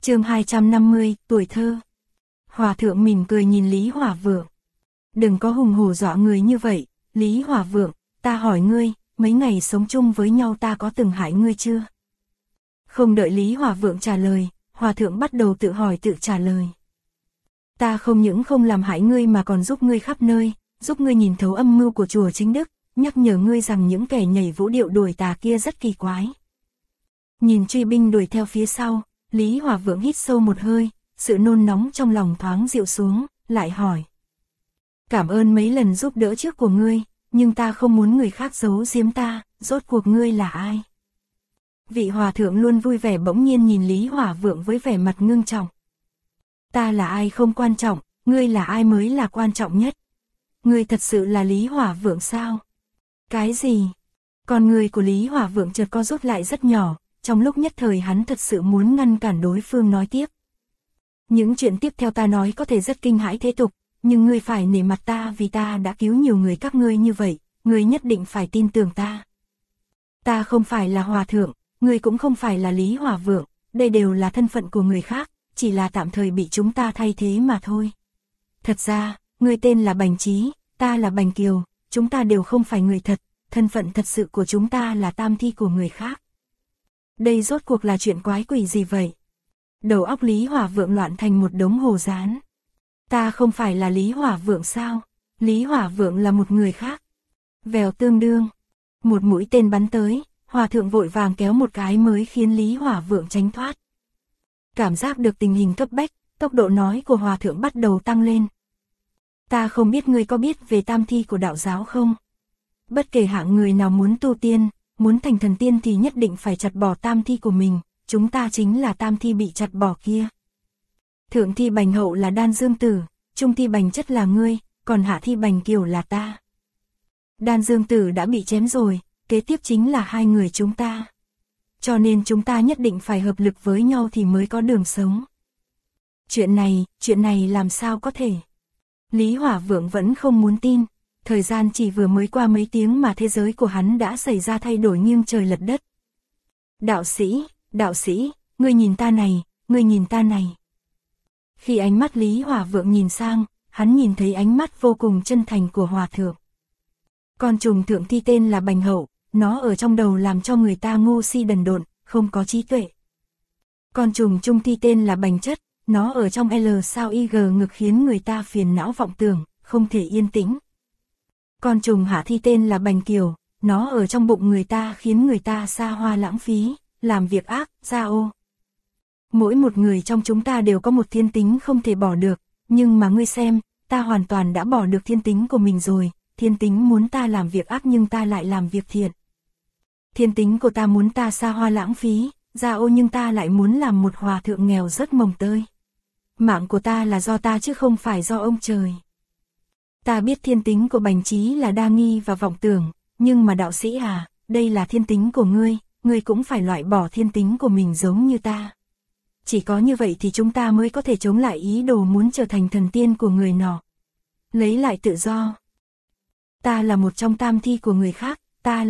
Chương 250, tuổi thơ. Hòa thượng mỉm cười nhìn Lý Hòa Vượng. Đừng có hùng hổ dọa người như vậy, Lý Hòa Vượng, ta hỏi ngươi, mấy ngày sống chung với nhau ta có từng hại ngươi chưa? Không đợi Lý Hòa Vượng trả lời, Hòa thượng bắt đầu tự hỏi tự trả lời. Ta không những không làm hại ngươi mà còn giúp ngươi khắp nơi, giúp ngươi nhìn thấu âm mưu của chùa Chính Đức, nhắc nhở ngươi rằng những kẻ nhảy vũ điệu đuổi tà kia rất kỳ quái. Nhìn truy binh đuổi theo phía sau, Lý Hòa Vượng hít sâu một hơi, sự nôn nóng trong lòng thoáng dịu xuống, lại hỏi. Cảm ơn mấy lần giúp đỡ trước của ngươi, nhưng ta không muốn người khác giấu giếm ta, rốt cuộc ngươi là ai? Vị hòa thượng luôn vui vẻ bỗng nhiên nhìn Lý Hòa Vượng với vẻ mặt ngưng trọng. Ta là ai không quan trọng, ngươi là ai mới là quan trọng nhất. Ngươi thật sự là Lý Hòa Vượng sao? Cái gì? Con người của Lý Hòa Vượng chợt co rút lại rất nhỏ, trong lúc nhất thời hắn thật sự muốn ngăn cản đối phương nói tiếp. Những chuyện tiếp theo ta nói có thể rất kinh hãi thế tục, nhưng ngươi phải nể mặt ta vì ta đã cứu nhiều người các ngươi như vậy, ngươi nhất định phải tin tưởng ta. Ta không phải là hòa thượng, ngươi cũng không phải là Lý Hòa Vượng, đây đều là thân phận của người khác, chỉ là tạm thời bị chúng ta thay thế mà thôi. Thật ra, ngươi tên là Bành Trí, ta là Bành Kiều, chúng ta đều không phải người thật, thân phận thật sự của chúng ta là tam thi của người khác. Đây rốt cuộc là chuyện quái quỷ gì vậy? Đầu óc Lý Hòa Vượng loạn thành một đống hồ dán. Ta không phải là Lý Hòa Vượng sao? Lý Hòa Vượng là một người khác. Vèo tương đương. Một mũi tên bắn tới, hòa thượng vội vàng kéo một cái mới khiến Lý Hòa Vượng tránh thoát. Cảm giác được tình hình cấp bách, tốc độ nói của hòa thượng bắt đầu tăng lên. Ta không biết ngươi có biết về tam thi của đạo giáo không? Bất kể hạng người nào muốn tu tiên, muốn thành thần tiên thì nhất định phải chặt bỏ tam thi của mình, chúng ta chính là tam thi bị chặt bỏ kia. Thượng thi Bành Hậu là Đan Dương Tử, trung thi Bành Chất là ngươi, còn hạ thi Bành Kiều là ta. Đan Dương Tử đã bị chém rồi, kế tiếp chính là hai người chúng ta. Cho nên chúng ta nhất định phải hợp lực với nhau thì mới có đường sống. Chuyện này làm sao có thể? Lý Hòa Vượng vẫn không muốn tin, thời gian chỉ vừa mới qua mấy tiếng mà thế giới của hắn đã xảy ra thay đổi nghiêng trời lật đất. Đạo sĩ, ngươi nhìn ta này, ngươi nhìn ta này. Khi ánh mắt Lý Hòa Vượng nhìn sang, hắn nhìn thấy ánh mắt vô cùng chân thành của hòa thượng. Con trùng thượng thi tên là Bành Hậu, nó ở trong đầu làm cho người ta ngu si đần độn, không có trí tuệ. Con trùng trung thi tên là Bành Chất, nó ở trong L sao IG ngực khiến người ta phiền não vọng tưởng, không thể yên tĩnh. Con trùng hạ thi tên là Bành Kiều, nó ở trong bụng người ta khiến người ta xa hoa lãng phí, làm việc ác, ra ô. Mỗi một người trong chúng ta đều có một thiên tính không thể bỏ được, nhưng mà ngươi xem, ta hoàn toàn đã bỏ được thiên tính của mình rồi, thiên tính muốn ta làm việc ác nhưng ta lại làm việc thiện. Thiên tính của ta muốn ta xa hoa lãng phí, ra ô nhưng ta lại muốn làm một hòa thượng nghèo rất mồng tơi. Mạng của ta là do ta chứ không phải do ông trời. Ta biết thiên tính của Bành Trí là đa nghi và vọng tưởng, nhưng mà đạo sĩ à, đây là thiên tính của ngươi cũng phải loại bỏ thiên tính của mình giống như ta. Chỉ có như vậy thì chúng ta mới có thể chống lại ý đồ muốn trở thành thần tiên của người nọ. Lấy lại tự do. Ta là một trong tam thi của người khác, ta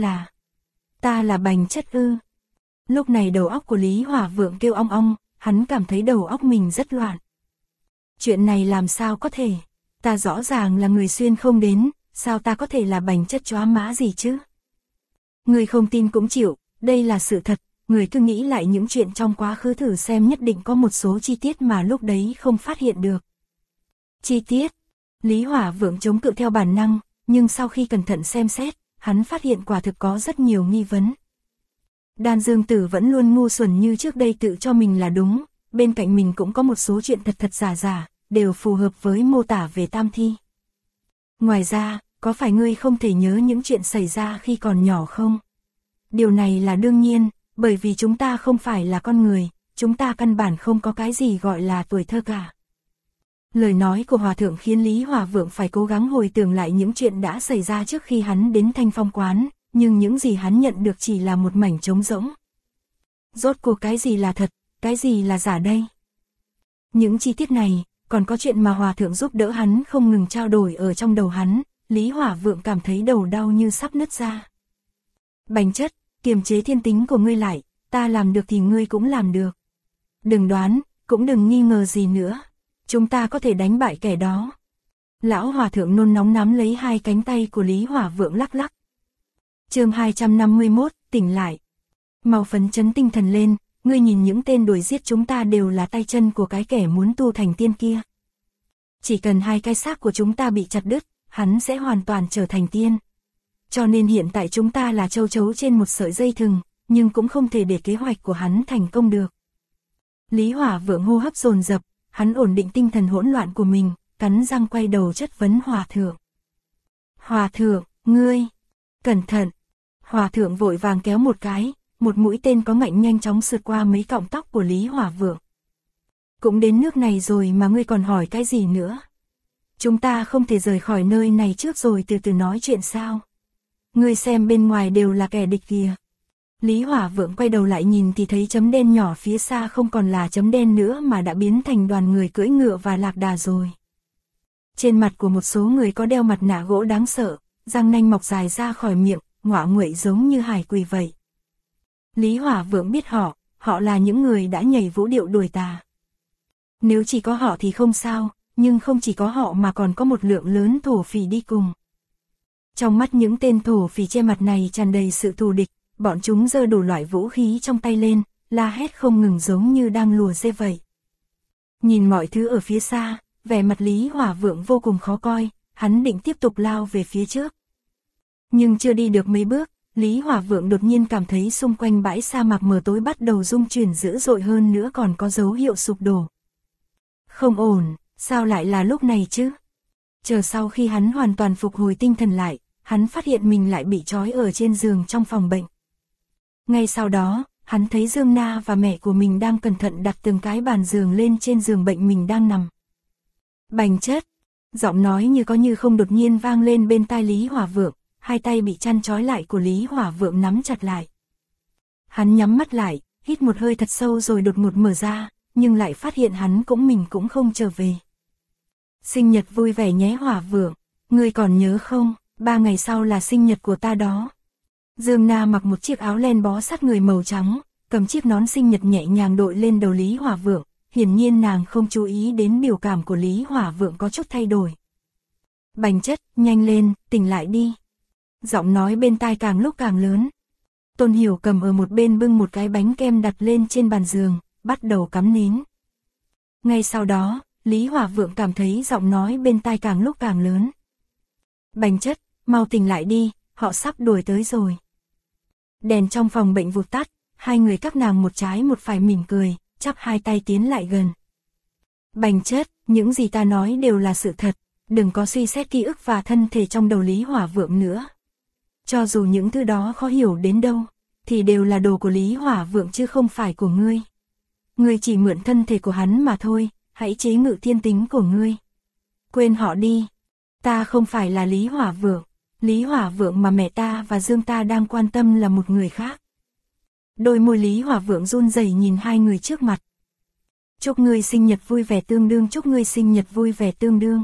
là Bành Chất ư. Lúc này đầu óc của Lý Hòa Vượng kêu ong ong, hắn cảm thấy đầu óc mình rất loạn. Chuyện này làm sao có thể? Ta rõ ràng là người xuyên không đến, sao ta có thể là Bành Chất chóa má gì chứ? Người không tin cũng chịu, đây là sự thật, người cứ nghĩ lại những chuyện trong quá khứ thử xem nhất định có một số chi tiết mà lúc đấy không phát hiện được. Chi tiết? Lý Hòa Vượng chống cự theo bản năng, nhưng sau khi cẩn thận xem xét, hắn phát hiện quả thực có rất nhiều nghi vấn. Đan Dương Tử vẫn luôn ngu xuẩn như trước đây tự cho mình là đúng, bên cạnh mình cũng có một số chuyện thật giả, đều phù hợp với mô tả về tam thi. Ngoài ra, có phải ngươi không thể nhớ những chuyện xảy ra khi còn nhỏ không? Điều này là đương nhiên, bởi vì chúng ta không phải là con người, chúng ta căn bản không có cái gì gọi là tuổi thơ cả. Lời nói của hòa thượng khiến Lý Hòa Vượng phải cố gắng hồi tưởng lại những chuyện đã xảy ra trước khi hắn đến Thanh Phong quán, nhưng những gì hắn nhận được chỉ là một mảnh trống rỗng. Rốt cuộc cái gì là thật, cái gì là giả đây? Những chi tiết này, còn có chuyện mà hòa thượng giúp đỡ hắn không ngừng trao đổi ở trong đầu hắn, Lý Hòa Vượng cảm thấy đầu đau như sắp nứt ra. Bành Chất, kiềm chế thiên tính của ngươi lại, ta làm được thì ngươi cũng làm được. Đừng đoán, cũng đừng nghi ngờ gì nữa. Chúng ta có thể đánh bại kẻ đó. Lão hòa thượng nôn nóng nắm lấy hai cánh tay của Lý Hỏa Vượng lắc lắc. Chương 251, tỉnh lại. Mau phấn chấn tinh thần lên, ngươi nhìn những tên đuổi giết chúng ta đều là tay chân của cái kẻ muốn tu thành tiên kia. Chỉ cần hai cái xác của chúng ta bị chặt đứt, hắn sẽ hoàn toàn trở thành tiên. Cho nên hiện tại chúng ta là châu chấu trên một sợi dây thừng, nhưng cũng không thể để kế hoạch của hắn thành công được. Lý Hỏa Vượng hô hấp dồn dập, hắn ổn định tinh thần hỗn loạn của mình, cắn răng quay đầu chất vấn Hòa thượng. Hòa thượng, ngươi, cẩn thận. Hòa thượng vội vàng kéo một cái, một mũi tên có ngạnh nhanh chóng sượt qua mấy cọng tóc của Lý Hỏa Vượng. Cũng đến nước này rồi mà ngươi còn hỏi cái gì nữa? Chúng ta không thể rời khỏi nơi này trước rồi từ từ nói chuyện sao? Ngươi xem bên ngoài đều là kẻ địch kìa. Lý Hỏa Vượng quay đầu lại nhìn thì thấy chấm đen nhỏ phía xa không còn là chấm đen nữa mà đã biến thành đoàn người cưỡi ngựa và lạc đà rồi. Trên mặt của một số người có đeo mặt nạ gỗ đáng sợ, răng nanh mọc dài ra khỏi miệng, ngoạ nguậy giống như hải quỷ vậy. Lý Hỏa Vượng biết họ là những người đã nhảy vũ điệu đuổi tà. Nếu chỉ có họ thì không sao, nhưng không chỉ có họ mà còn có một lượng lớn thổ phỉ đi cùng. Trong mắt những tên thổ phỉ che mặt này tràn đầy sự thù địch, bọn chúng giơ đủ loại vũ khí trong tay lên, la hét không ngừng giống như đang lùa dê vậy. Nhìn mọi thứ ở phía xa, vẻ mặt Lý Hỏa Vượng vô cùng khó coi, hắn định tiếp tục lao về phía trước. Nhưng chưa đi được mấy bước, Lý Hỏa Vượng đột nhiên cảm thấy xung quanh bãi sa mạc mờ tối bắt đầu rung chuyển dữ dội hơn nữa, còn có dấu hiệu sụp đổ. Không ổn, sao lại là lúc này chứ? Chờ sau khi hắn hoàn toàn phục hồi tinh thần lại, hắn phát hiện mình lại bị trói ở trên giường trong phòng bệnh. Ngay sau đó, hắn thấy Dương Na và mẹ của mình đang cẩn thận đặt từng cái bàn giường lên trên giường bệnh mình đang nằm. Bành chất, giọng nói như có như không đột nhiên vang lên bên tai Lý Hỏa Vượng, hai tay bị chăn trói lại của Lý Hỏa Vượng nắm chặt lại. Hắn nhắm mắt lại, hít một hơi thật sâu rồi đột ngột mở ra, nhưng lại phát hiện mình cũng không trở về. Sinh nhật vui vẻ nhé Hỏa Vượng, ngươi còn nhớ không, 3 ngày sau là sinh nhật của ta đó. Dương Na mặc một chiếc áo len bó sát người màu trắng, cầm chiếc nón sinh nhật nhẹ nhàng đội lên đầu Lý Hỏa Vượng, hiển nhiên nàng không chú ý đến biểu cảm của Lý Hỏa Vượng có chút thay đổi. Bành chất, nhanh lên, tỉnh lại đi. Giọng nói bên tai càng lúc càng lớn. Tôn Hiểu cầm ở một bên bưng một cái bánh kem đặt lên trên bàn giường, bắt đầu cắm nến. Ngay sau đó, Lý Hỏa Vượng cảm thấy giọng nói bên tai càng lúc càng lớn. Bành chất, mau tỉnh lại đi, họ sắp đuổi tới rồi. Đèn trong phòng bệnh vụt tắt, hai người các nàng một trái một phải mỉm cười, chắp hai tay tiến lại gần. Bành chất, những gì ta nói đều là sự thật, đừng có suy xét ký ức và thân thể trong đầu Lý Hỏa Vượng nữa. Cho dù những thứ đó khó hiểu đến đâu, thì đều là đồ của Lý Hỏa Vượng chứ không phải của ngươi. Ngươi chỉ mượn thân thể của hắn mà thôi, hãy chế ngự thiên tính của ngươi. Quên họ đi, ta không phải là Lý Hỏa Vượng. Lý Hỏa Vượng mà mẹ ta và Dương ta đang quan tâm là một người khác. Đôi môi Lý Hỏa Vượng run rẩy nhìn hai người trước mặt. Chúc ngươi sinh nhật vui vẻ tương đương, chúc ngươi sinh nhật vui vẻ tương đương.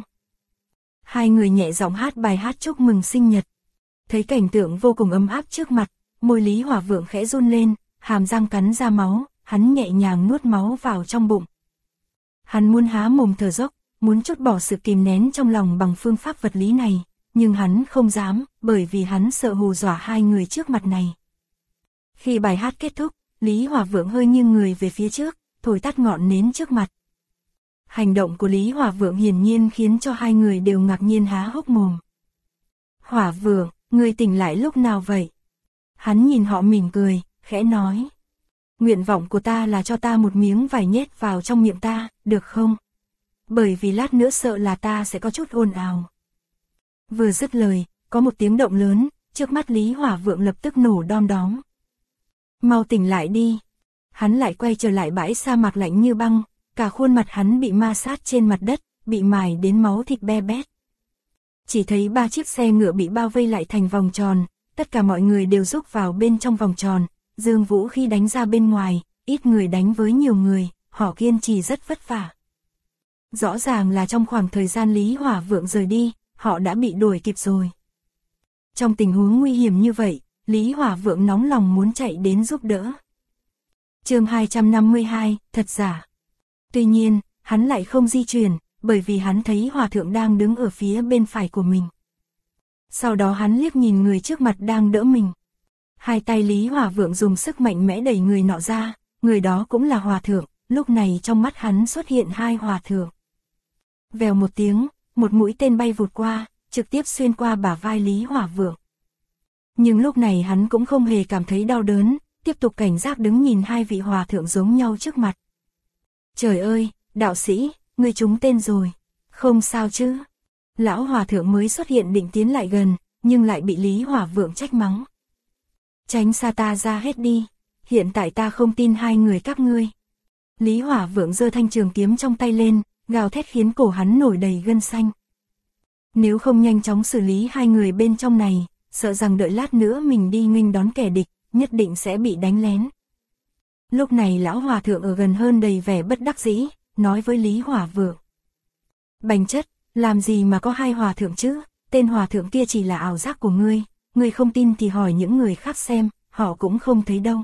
Hai người nhẹ giọng hát bài hát chúc mừng sinh nhật. Thấy cảnh tượng vô cùng ấm áp trước mặt, môi Lý Hỏa Vượng khẽ run lên, hàm răng cắn ra máu, hắn nhẹ nhàng nuốt máu vào trong bụng. Hắn muốn há mồm thở dốc, muốn trút bỏ sự kìm nén trong lòng bằng phương pháp vật lý này, nhưng hắn không dám, bởi vì hắn sợ hù dọa hai người trước mặt này. Khi bài hát kết thúc, Lý Hỏa Vượng hơi nghiêng người về phía trước, thổi tắt ngọn nến trước mặt. Hành động của Lý Hỏa Vượng hiển nhiên khiến cho hai người đều ngạc nhiên há hốc mồm. Hỏa Vượng, ngươi tỉnh lại lúc nào vậy? Hắn nhìn họ mỉm cười, khẽ nói. Nguyện vọng của ta là cho ta một miếng vải nhét vào trong miệng ta, được không? Bởi vì lát nữa sợ là ta sẽ có chút ồn ào. Vừa dứt lời, có một tiếng động lớn, trước mắt Lý Hỏa Vượng lập tức nổ đom đóm. Mau tỉnh lại đi. Hắn lại quay trở lại bãi sa mạc lạnh như băng, cả khuôn mặt hắn bị ma sát trên mặt đất, bị mài đến máu thịt be bét. Chỉ thấy 3 chiếc xe ngựa bị bao vây lại thành vòng tròn, tất cả mọi người đều rúc vào bên trong vòng tròn, dương vũ khi đánh ra bên ngoài, ít người đánh với nhiều người, họ kiên trì rất vất vả. Rõ ràng là trong khoảng thời gian Lý Hỏa Vượng rời đi, họ đã bị đuổi kịp rồi. Trong tình huống nguy hiểm như vậy, Lý Hỏa Vượng nóng lòng muốn chạy đến giúp đỡ. Chương 252, thật giả. Tuy nhiên, hắn lại không di chuyển, bởi vì hắn thấy hòa thượng đang đứng ở phía bên phải của mình. Sau đó hắn liếc nhìn người trước mặt đang đỡ mình. Hai tay Lý Hòa Vượng dùng sức mạnh mẽ đẩy người nọ ra, người đó cũng là hòa thượng, lúc này trong mắt hắn xuất hiện hai hòa thượng. Vèo một tiếng, một mũi tên bay vụt qua, trực tiếp xuyên qua bả vai Lý Hòa Vượng. Nhưng lúc này hắn cũng không hề cảm thấy đau đớn, tiếp tục cảnh giác đứng nhìn hai vị hòa thượng giống nhau trước mặt. Trời ơi, đạo sĩ, ngươi trúng tên rồi, không sao chứ? Lão hòa thượng mới xuất hiện định tiến lại gần, nhưng lại bị Lý Hòa Vượng trách mắng. Tránh xa ta ra hết đi, hiện tại ta không tin hai người các ngươi. Lý Hòa Vượng giơ thanh trường kiếm trong tay lên, gào thét khiến cổ hắn nổi đầy gân xanh. Nếu không nhanh chóng xử lý hai người bên trong này, sợ rằng đợi lát nữa mình đi nghênh đón kẻ địch, nhất định sẽ bị đánh lén. Lúc này lão hòa thượng ở gần hơn đầy vẻ bất đắc dĩ, nói với Lý Hòa Vượng. Bành chất, làm gì mà có hai hòa thượng chứ, tên hòa thượng kia chỉ là ảo giác của ngươi, ngươi không tin thì hỏi những người khác xem, họ cũng không thấy đâu.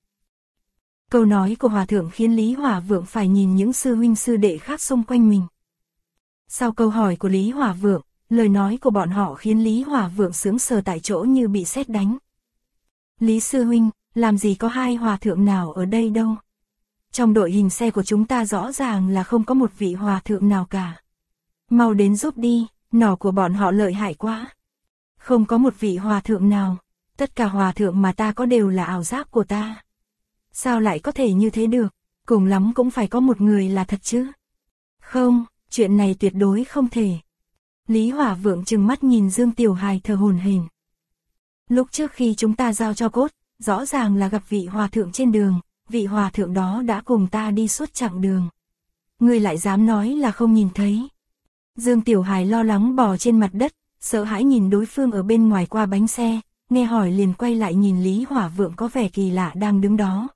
Câu nói của hòa thượng khiến Lý Hòa Vượng phải nhìn những sư huynh sư đệ khác xung quanh mình. Sau câu hỏi của Lý Hòa Vượng, lời nói của bọn họ khiến Lý Hòa Vượng sững sờ tại chỗ như bị sét đánh. Lý sư huynh, làm gì có hai hòa thượng nào ở đây đâu. Trong đội hình xe của chúng ta rõ ràng là không có một vị hòa thượng nào cả. Mau đến giúp đi, nỏ của bọn họ lợi hại quá. Không có một vị hòa thượng nào, tất cả hòa thượng mà ta có đều là ảo giác của ta. Sao lại có thể như thế được, cùng lắm cũng phải có một người là thật chứ. Không, chuyện này tuyệt đối không thể. Lý Hòa Vượng trừng mắt nhìn Dương Tiểu Hài thở hổn hển. Lúc trước khi chúng ta giao cho cốt, rõ ràng là gặp vị hòa thượng trên đường, vị hòa thượng đó đã cùng ta đi suốt chặng đường. Ngươi lại dám nói là không nhìn thấy. Dương Tiểu Hài lo lắng bò trên mặt đất, sợ hãi nhìn đối phương ở bên ngoài qua bánh xe, nghe hỏi liền quay lại nhìn Lý Hòa Vượng có vẻ kỳ lạ đang đứng đó.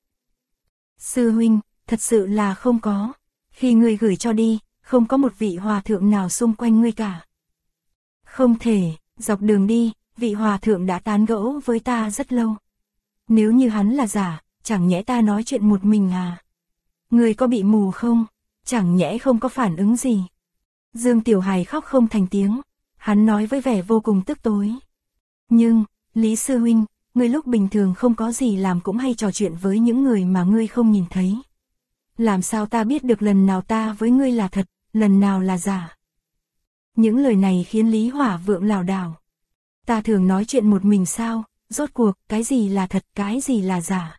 Sư huynh, thật sự là không có. Khi ngươi gửi cho đi, không có một vị hòa thượng nào xung quanh ngươi cả. Không thể, dọc đường đi, vị hòa thượng đã tán gẫu với ta rất lâu. Nếu như hắn là giả, chẳng nhẽ ta nói chuyện một mình à? Ngươi có bị mù không? Chẳng nhẽ không có phản ứng gì? Dương Tiểu Hài khóc không thành tiếng, hắn nói với vẻ vô cùng tức tối. Nhưng, Lý sư huynh, ngươi lúc bình thường không có gì làm cũng hay trò chuyện với những người mà ngươi không nhìn thấy. Làm sao ta biết được lần nào ta với ngươi là thật, lần nào là giả? Những lời này khiến Lý Hòa Vượng lảo đảo. Ta thường nói chuyện một mình sao, rốt cuộc, cái gì là thật, cái gì là giả?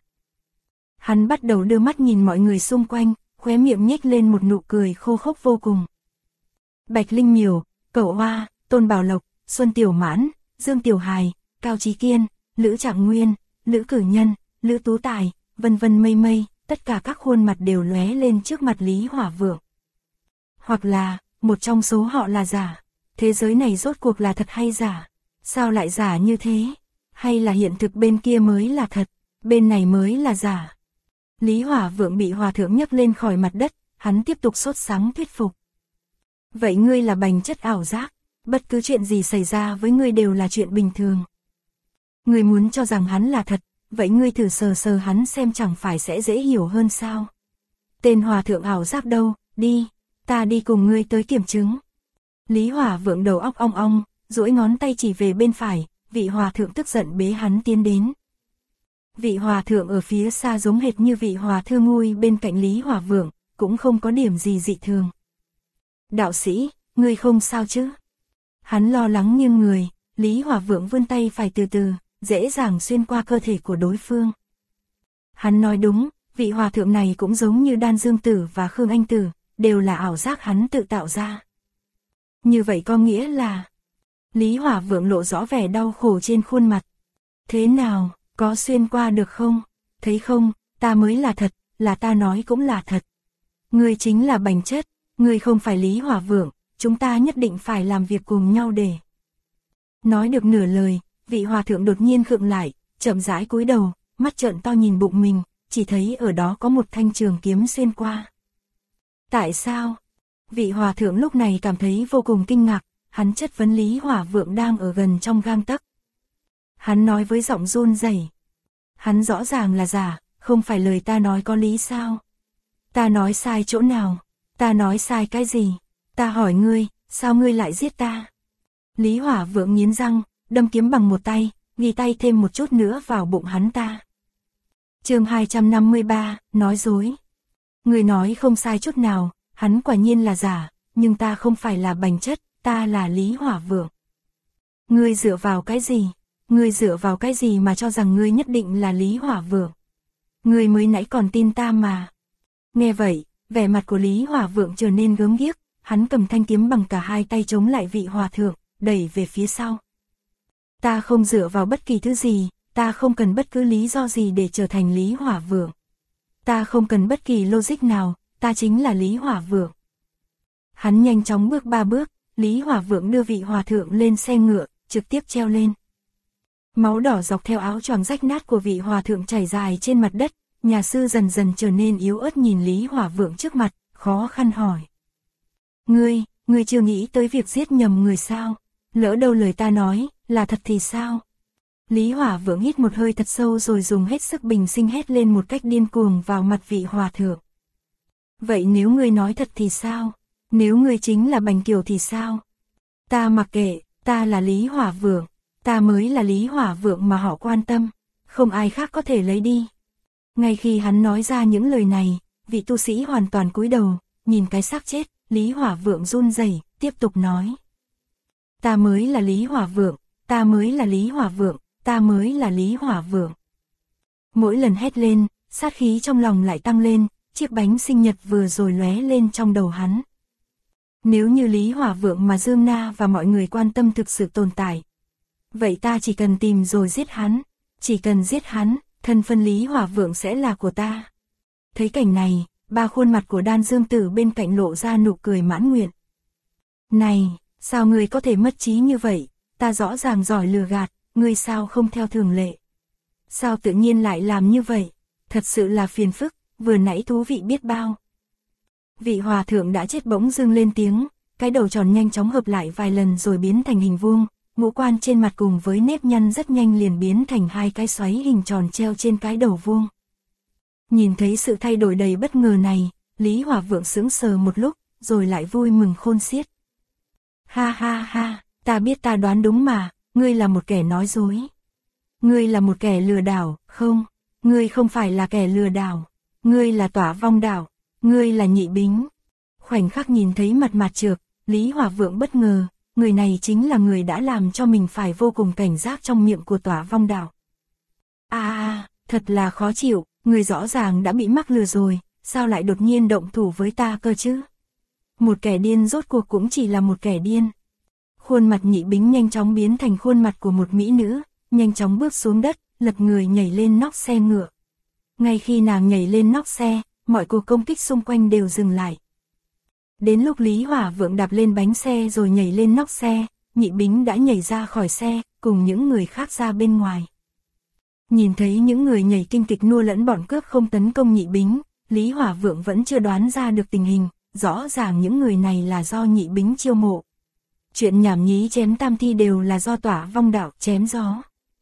Hắn bắt đầu đưa mắt nhìn mọi người xung quanh, khóe miệng nhếch lên một nụ cười khô khốc vô cùng. Bạch Linh Miểu, Cẩu Hoa, Tôn Bảo Lộc, Xuân Tiểu Mãn, Dương Tiểu Hài, Cao Chí Kiên, Lữ Trạng Nguyên, Lữ Cử Nhân, Lữ Tú Tài, vân vân mây mây, tất cả các khuôn mặt đều lóe lên trước mặt Lý Hòa Vượng. Hoặc là, một trong số họ là giả. Thế giới này rốt cuộc là thật hay giả? Sao lại giả như thế? Hay là hiện thực bên kia mới là thật, bên này mới là giả? Lý Hòa Vượng bị hòa thượng nhấc lên khỏi mặt đất, hắn tiếp tục sốt sắng thuyết phục. Vậy ngươi là bành chất ảo giác, bất cứ chuyện gì xảy ra với ngươi đều là chuyện bình thường. Ngươi muốn cho rằng hắn là thật, vậy ngươi thử sờ sờ hắn xem chẳng phải sẽ dễ hiểu hơn sao? Tên hòa thượng ảo giác đâu, đi, ta đi cùng ngươi tới kiểm chứng. Lý Hòa Vượng đầu óc ong ong, duỗi ngón tay chỉ về bên phải, vị hòa thượng tức giận bế hắn tiến đến. Vị hòa thượng ở phía xa giống hệt như vị hòa thư ngui bên cạnh Lý Hòa Vượng, cũng không có điểm gì dị thường. Đạo sĩ, ngươi không sao chứ? Hắn lo lắng nghiêng người, Lý Hòa Vượng vươn tay phải từ từ, dễ dàng xuyên qua cơ thể của đối phương. Hắn nói đúng, vị hòa thượng này cũng giống như Đan Dương Tử và Khương Anh Tử, đều là ảo giác hắn tự tạo ra. Như vậy có nghĩa là... Lý Hòa Vượng lộ rõ vẻ đau khổ trên khuôn mặt. Thế nào, có xuyên qua được không? Thấy không, ta mới là thật, là ta nói cũng là thật. Ngươi chính là bành chất, ngươi không phải Lý Hòa Vượng, chúng ta nhất định phải làm việc cùng nhau để... Nói được nửa lời, vị hòa thượng đột nhiên khựng lại, chậm rãi cúi đầu, mắt trợn to nhìn bụng mình, chỉ thấy ở đó có một thanh trường kiếm xuyên qua. Tại sao? Vị hòa thượng lúc này cảm thấy vô cùng kinh ngạc, hắn chất vấn Lý Hòa Vượng đang ở gần trong gang tấc. Hắn nói với giọng run rẩy, hắn rõ ràng là giả, không phải lời ta nói có lý sao? Ta nói sai chỗ nào? Ta nói sai cái gì? Ta hỏi ngươi, sao ngươi lại giết ta? Lý Hỏa Vượng nghiến răng, đâm kiếm bằng một tay, ghi tay thêm một chút nữa vào bụng hắn ta. Chương 253, nói dối. Ngươi nói không sai chút nào, hắn quả nhiên là giả, nhưng ta không phải là Bành Chất, ta là Lý Hỏa Vượng. Ngươi dựa vào cái gì? Ngươi dựa vào cái gì mà cho rằng ngươi nhất định là Lý Hỏa Vượng? Ngươi mới nãy còn tin ta mà. Nghe vậy, vẻ mặt của Lý Hỏa Vượng trở nên gớm ghiếc, hắn cầm thanh kiếm bằng cả hai tay chống lại vị hòa thượng, đẩy về phía sau. Ta không dựa vào bất kỳ thứ gì, ta không cần bất cứ lý do gì để trở thành Lý Hỏa Vượng. Ta không cần bất kỳ logic nào, ta chính là Lý Hỏa Vượng. Hắn nhanh chóng bước 3 bước, Lý Hỏa Vượng đưa vị hòa thượng lên xe ngựa, trực tiếp treo lên. Máu đỏ dọc theo áo choàng rách nát của vị hòa thượng chảy dài trên mặt đất, nhà sư dần dần trở nên yếu ớt nhìn Lý Hỏa Vượng trước mặt, khó khăn hỏi. Ngươi chưa nghĩ tới việc giết nhầm người sao? Lỡ đâu lời ta nói, là thật thì sao? Lý Hỏa Vượng hít một hơi thật sâu rồi dùng hết sức bình sinh hét lên một cách điên cuồng vào mặt vị hòa thượng. Vậy nếu ngươi nói thật thì sao? Nếu ngươi chính là Bành Kiều thì sao? Ta mặc kệ, ta là Lý Hỏa Vượng, ta mới là Lý Hỏa Vượng mà họ quan tâm, không ai khác có thể lấy đi. Ngay khi hắn nói ra những lời này, vị tu sĩ hoàn toàn cúi đầu, nhìn cái xác chết, Lý Hỏa Vượng run rẩy, tiếp tục nói. Ta mới là Lý Hỏa Vượng, ta mới là Lý Hỏa Vượng, ta mới là Lý Hỏa Vượng. Mỗi lần hét lên, sát khí trong lòng lại tăng lên, chiếc bánh sinh nhật vừa rồi lóe lên trong đầu hắn. Nếu như Lý Hỏa Vượng mà Dương Na và mọi người quan tâm thực sự tồn tại, vậy ta chỉ cần tìm rồi giết hắn, chỉ cần giết hắn, thân phân Lý Hỏa Vượng sẽ là của ta. Thấy cảnh này, ba khuôn mặt của Đan Dương Tử bên cạnh lộ ra nụ cười mãn nguyện. Này, sao ngươi có thể mất trí như vậy, ta rõ ràng giỏi lừa gạt, ngươi sao không theo thường lệ? Sao tự nhiên lại làm như vậy? Thật sự là phiền phức, vừa nãy thú vị biết bao. Vị hòa thượng đã chết bỗng dưng lên tiếng, cái đầu tròn nhanh chóng hợp lại vài lần rồi biến thành hình vuông, ngũ quan trên mặt cùng với nếp nhăn rất nhanh liền biến thành hai cái xoáy hình tròn treo trên cái đầu vuông. Nhìn thấy sự thay đổi đầy bất ngờ này, Lý Hỏa Vượng sững sờ một lúc, rồi lại vui mừng khôn xiết. Ha ha ha, ta biết ta đoán đúng mà, ngươi là một kẻ nói dối. Ngươi là một kẻ lừa đảo, không, ngươi không phải là kẻ lừa đảo, ngươi là Tỏa Vong Đảo, ngươi là Nhị Bính. Khoảnh khắc nhìn thấy mặt Mạt Trược, Lý Hỏa Vượng bất ngờ, người này chính là người đã làm cho mình phải vô cùng cảnh giác trong miệng của Tỏa Vong Đảo. Thật là khó chịu, người rõ ràng đã bị mắc lừa rồi, sao lại đột nhiên động thủ với ta cơ chứ? Một kẻ điên rốt cuộc cũng chỉ là một kẻ điên. Khuôn mặt Nhị Bính nhanh chóng biến thành khuôn mặt của một mỹ nữ, nhanh chóng bước xuống đất, lật người nhảy lên nóc xe ngựa. Ngay khi nàng nhảy lên nóc xe, mọi cuộc công kích xung quanh đều dừng lại. Đến lúc Lý Hỏa Vượng đạp lên bánh xe rồi nhảy lên nóc xe, Nhị Bính đã nhảy ra khỏi xe, cùng những người khác ra bên ngoài. Nhìn thấy những người nhảy kinh kịch nua lẫn bọn cướp không tấn công Nhị Bính, Lý Hỏa Vượng vẫn chưa đoán ra được tình hình, rõ ràng những người này là do Nhị Bính chiêu mộ. Chuyện nhảm nhí chém tam thi đều là do Tỏa Vong Đảo chém gió.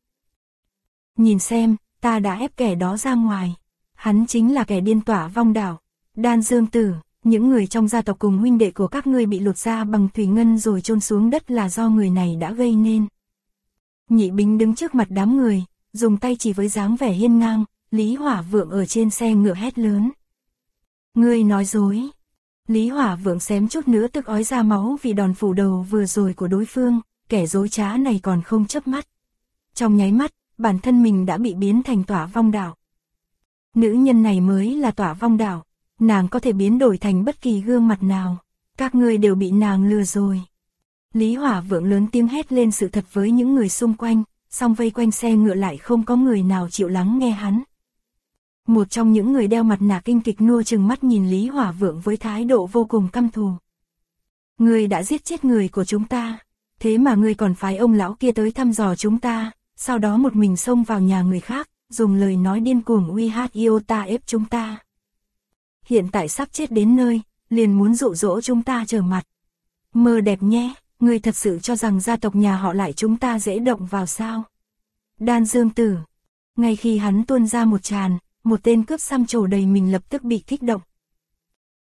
Nhìn xem, ta đã ép kẻ đó ra ngoài. Hắn chính là kẻ điên Tỏa Vong Đảo. Đan Dương Tử, những người trong gia tộc cùng huynh đệ của các ngươi bị lột da bằng thủy ngân rồi chôn xuống đất là do người này đã gây nên. Nhị Bính đứng trước mặt đám người, dùng tay chỉ với dáng vẻ hiên ngang, Lý Hỏa Vượng ở trên xe ngựa hét lớn. Ngươi nói dối. Lý Hỏa Vượng xém chút nữa tức ói ra máu vì đòn phủ đầu vừa rồi của đối phương, kẻ dối trá này còn không chớp mắt. Trong nháy mắt, bản thân mình đã bị biến thành Tỏa Vong Đảo. Nữ nhân này mới là Tỏa Vong Đảo, nàng có thể biến đổi thành bất kỳ gương mặt nào, các ngươi đều bị nàng lừa rồi. Lý Hỏa Vượng lớn tiếng hét lên sự thật với những người xung quanh, song vây quanh xe ngựa lại không có người nào chịu lắng nghe hắn. Một trong những người đeo mặt nạ kinh kịch nua trừng mắt nhìn Lý Hỏa Vượng với thái độ vô cùng căm thù. Ngươi đã giết chết người của chúng ta, thế mà ngươi còn phái ông lão kia tới thăm dò chúng ta, sau đó một mình xông vào nhà người khác, dùng lời nói điên cuồng uy hiếp iota ép chúng ta. Hiện tại sắp chết đến nơi, liền muốn dụ dỗ chúng ta trở mặt. Mơ đẹp nhé, ngươi thật sự cho rằng gia tộc nhà họ lại chúng ta dễ động vào sao? Đan Dương Tử, ngay khi hắn tuôn ra một tràn, một tên cướp xăm trổ đầy mình lập tức bị kích động.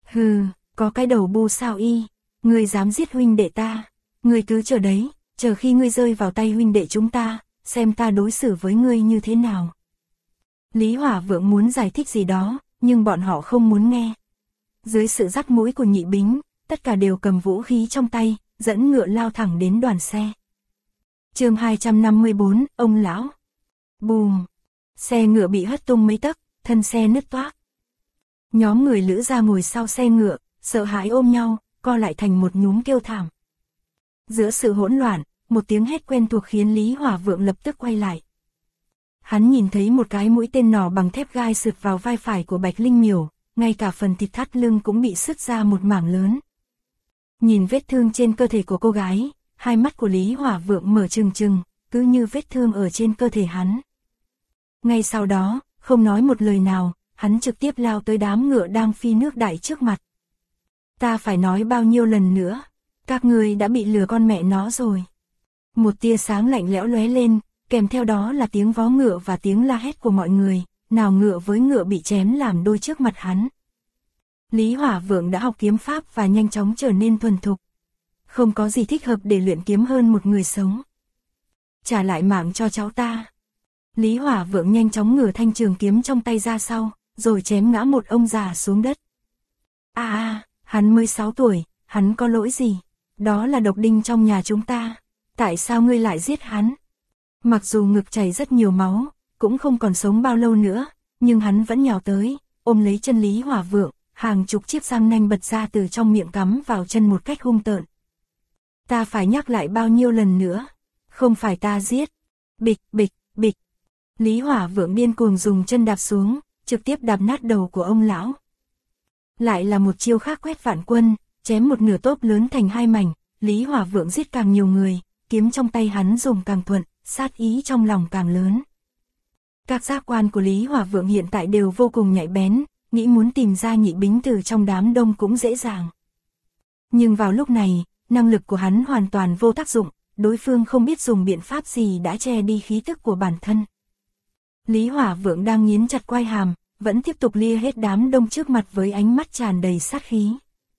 Hừ, có cái đầu bu sao y, ngươi dám giết huynh đệ ta, ngươi cứ chờ đấy, chờ khi ngươi rơi vào tay huynh đệ chúng ta, xem ta đối xử với ngươi như thế nào. Lý Hỏa Vượng muốn giải thích gì đó, nhưng bọn họ không muốn nghe. Dưới sự dắt mũi của Nhị Bính, tất cả đều cầm vũ khí trong tay, dẫn ngựa lao thẳng đến đoàn xe. Chương 254, ông lão. Bùm. Xe ngựa bị hất tung mấy tấc, thân xe nứt toác. Nhóm người Lữ ra ngồi sau xe ngựa, sợ hãi ôm nhau, co lại thành một nhúm kêu thảm. Giữa sự hỗn loạn, một tiếng hét quen thuộc khiến Lý Hỏa Vượng lập tức quay lại. Hắn nhìn thấy một cái mũi tên nỏ bằng thép gai sượt vào vai phải của Bạch Linh Miểu, ngay cả phần thịt thắt lưng cũng bị sứt ra một mảng lớn. Nhìn vết thương trên cơ thể của cô gái, hai mắt của Lý Hỏa Vượng mở trừng trừng, cứ như vết thương ở trên cơ thể hắn. Ngay sau đó, không nói một lời nào, hắn trực tiếp lao tới đám ngựa đang phi nước đại trước mặt. Ta phải nói bao nhiêu lần nữa, các ngươi đã bị lừa con mẹ nó rồi. Một tia sáng lạnh lẽo lóe lên, kèm theo đó là tiếng vó ngựa và tiếng la hét của mọi người, nào ngựa với ngựa bị chém làm đôi trước mặt hắn. Lý Hỏa Vượng đã học kiếm pháp và nhanh chóng trở nên thuần thục. Không có gì thích hợp để luyện kiếm hơn một người sống. Trả lại mạng cho cháu ta. Lý Hỏa Vượng nhanh chóng ngửa thanh trường kiếm trong tay ra sau, rồi chém ngã một ông già xuống đất. Hắn mới 6 tuổi, hắn có lỗi gì? Đó là độc đinh trong nhà chúng ta. Tại sao ngươi lại giết hắn? Mặc dù ngực chảy rất nhiều máu, cũng không còn sống bao lâu nữa, nhưng hắn vẫn nhào tới, ôm lấy chân Lý Hỏa Vượng, hàng chục chiếc răng nanh bật ra từ trong miệng cắm vào chân một cách hung tợn. Ta phải nhắc lại bao nhiêu lần nữa? Không phải ta giết. Bịch, bịch, bịch. Lý Hỏa Vượng điên cuồng dùng chân đạp xuống, trực tiếp đạp nát đầu của ông lão. Lại là một chiêu khác quét vạn quân, chém một nửa tốp lớn thành hai mảnh, Lý Hỏa Vượng giết càng nhiều người, kiếm trong tay hắn dùng càng thuận, sát ý trong lòng càng lớn. Các giác quan của Lý Hỏa Vượng hiện tại đều vô cùng nhạy bén, nghĩ muốn tìm ra Nhị Bính từ trong đám đông cũng dễ dàng. Nhưng vào lúc này, năng lực của hắn hoàn toàn vô tác dụng, đối phương không biết dùng biện pháp gì đã che đi khí tức của bản thân. Lý Hỏa Vượng đang nghiến chặt quai hàm, vẫn tiếp tục lia hết đám đông trước mặt với ánh mắt tràn đầy sát khí.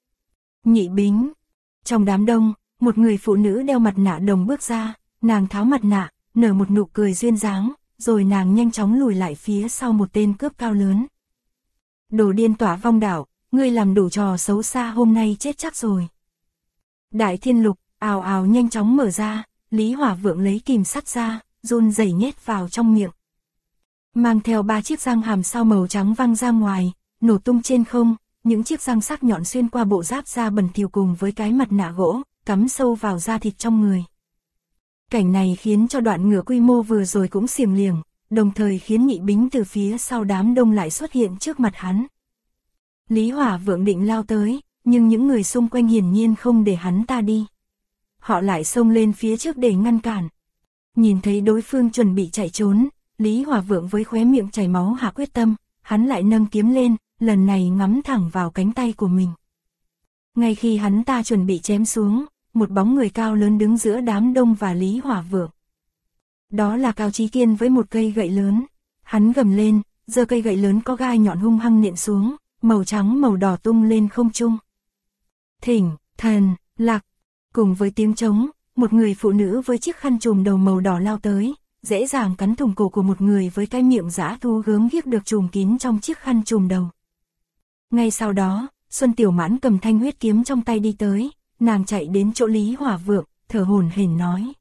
Nhị Bính. Trong đám đông, một người phụ nữ đeo mặt nạ đồng bước ra, nàng tháo mặt nạ, nở một nụ cười duyên dáng, rồi nàng nhanh chóng lùi lại phía sau một tên cướp cao lớn. Đồ điên tỏa vong đảo, ngươi làm đủ trò xấu xa hôm nay chết chắc rồi. Đại thiên lục, ào ào nhanh chóng mở ra, Lý Hỏa Vượng lấy kìm sắt ra, run rẩy nhét vào trong miệng. Mang theo 3 chiếc răng hàm sao màu trắng văng ra ngoài, nổ tung trên không, những chiếc răng sắc nhọn xuyên qua bộ giáp da bẩn thỉu cùng với cái mặt nạ gỗ, cắm sâu vào da thịt trong người. Cảnh này khiến cho đoạn ngựa quy mô vừa rồi cũng xiềng liềng, đồng thời khiến Nhị Bính từ phía sau đám đông lại xuất hiện trước mặt hắn. Lý Hỏa Vượng định lao tới, nhưng những người xung quanh hiển nhiên không để hắn ta đi. Họ lại xông lên phía trước để ngăn cản. Nhìn thấy đối phương chuẩn bị chạy trốn, Lý Hỏa Vượng với khóe miệng chảy máu hạ quyết tâm, hắn lại nâng kiếm lên, lần này ngắm thẳng vào cánh tay của mình. Ngay khi hắn ta chuẩn bị chém xuống, một bóng người cao lớn đứng giữa đám đông và Lý Hỏa Vượng. Đó là Cao Chí Kiên với một cây gậy lớn. Hắn gầm lên, giơ cây gậy lớn có gai nhọn hung hăng nện xuống, màu trắng màu đỏ tung lên không trung. Thỉnh, thần, lạc. Cùng với tiếng trống, một người phụ nữ với chiếc khăn trùm đầu màu đỏ lao tới, dễ dàng cắn thủng cổ của một người với cái miệng dã thú gớm ghiếc được trùm kín trong chiếc khăn trùm đầu. Ngay sau đó, Xuân Tiểu Mãn cầm thanh huyết kiếm trong tay đi tới, nàng chạy đến chỗ Lý Hỏa Vượng, thở hổn hển nói.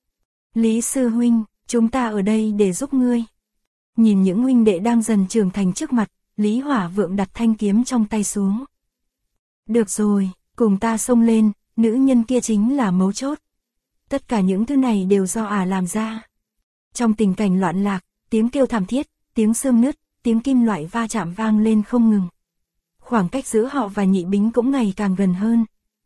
Lý sư huynh, chúng ta ở đây để giúp ngươi. Nhìn những huynh đệ đang dần trưởng thành trước mặt, Lý Hỏa Vượng đặt thanh kiếm trong tay xuống. Được rồi, cùng ta xông lên, nữ nhân kia chính là mấu chốt. Tất cả những thứ này đều do ả làm ra. Trong tình cảnh loạn lạc, tiếng kêu thảm thiết, tiếng xương nứt, tiếng kim loại va chạm vang lên không ngừng. Khoảng cách giữa họ và Nhị Bính cũng ngày càng gần hơn.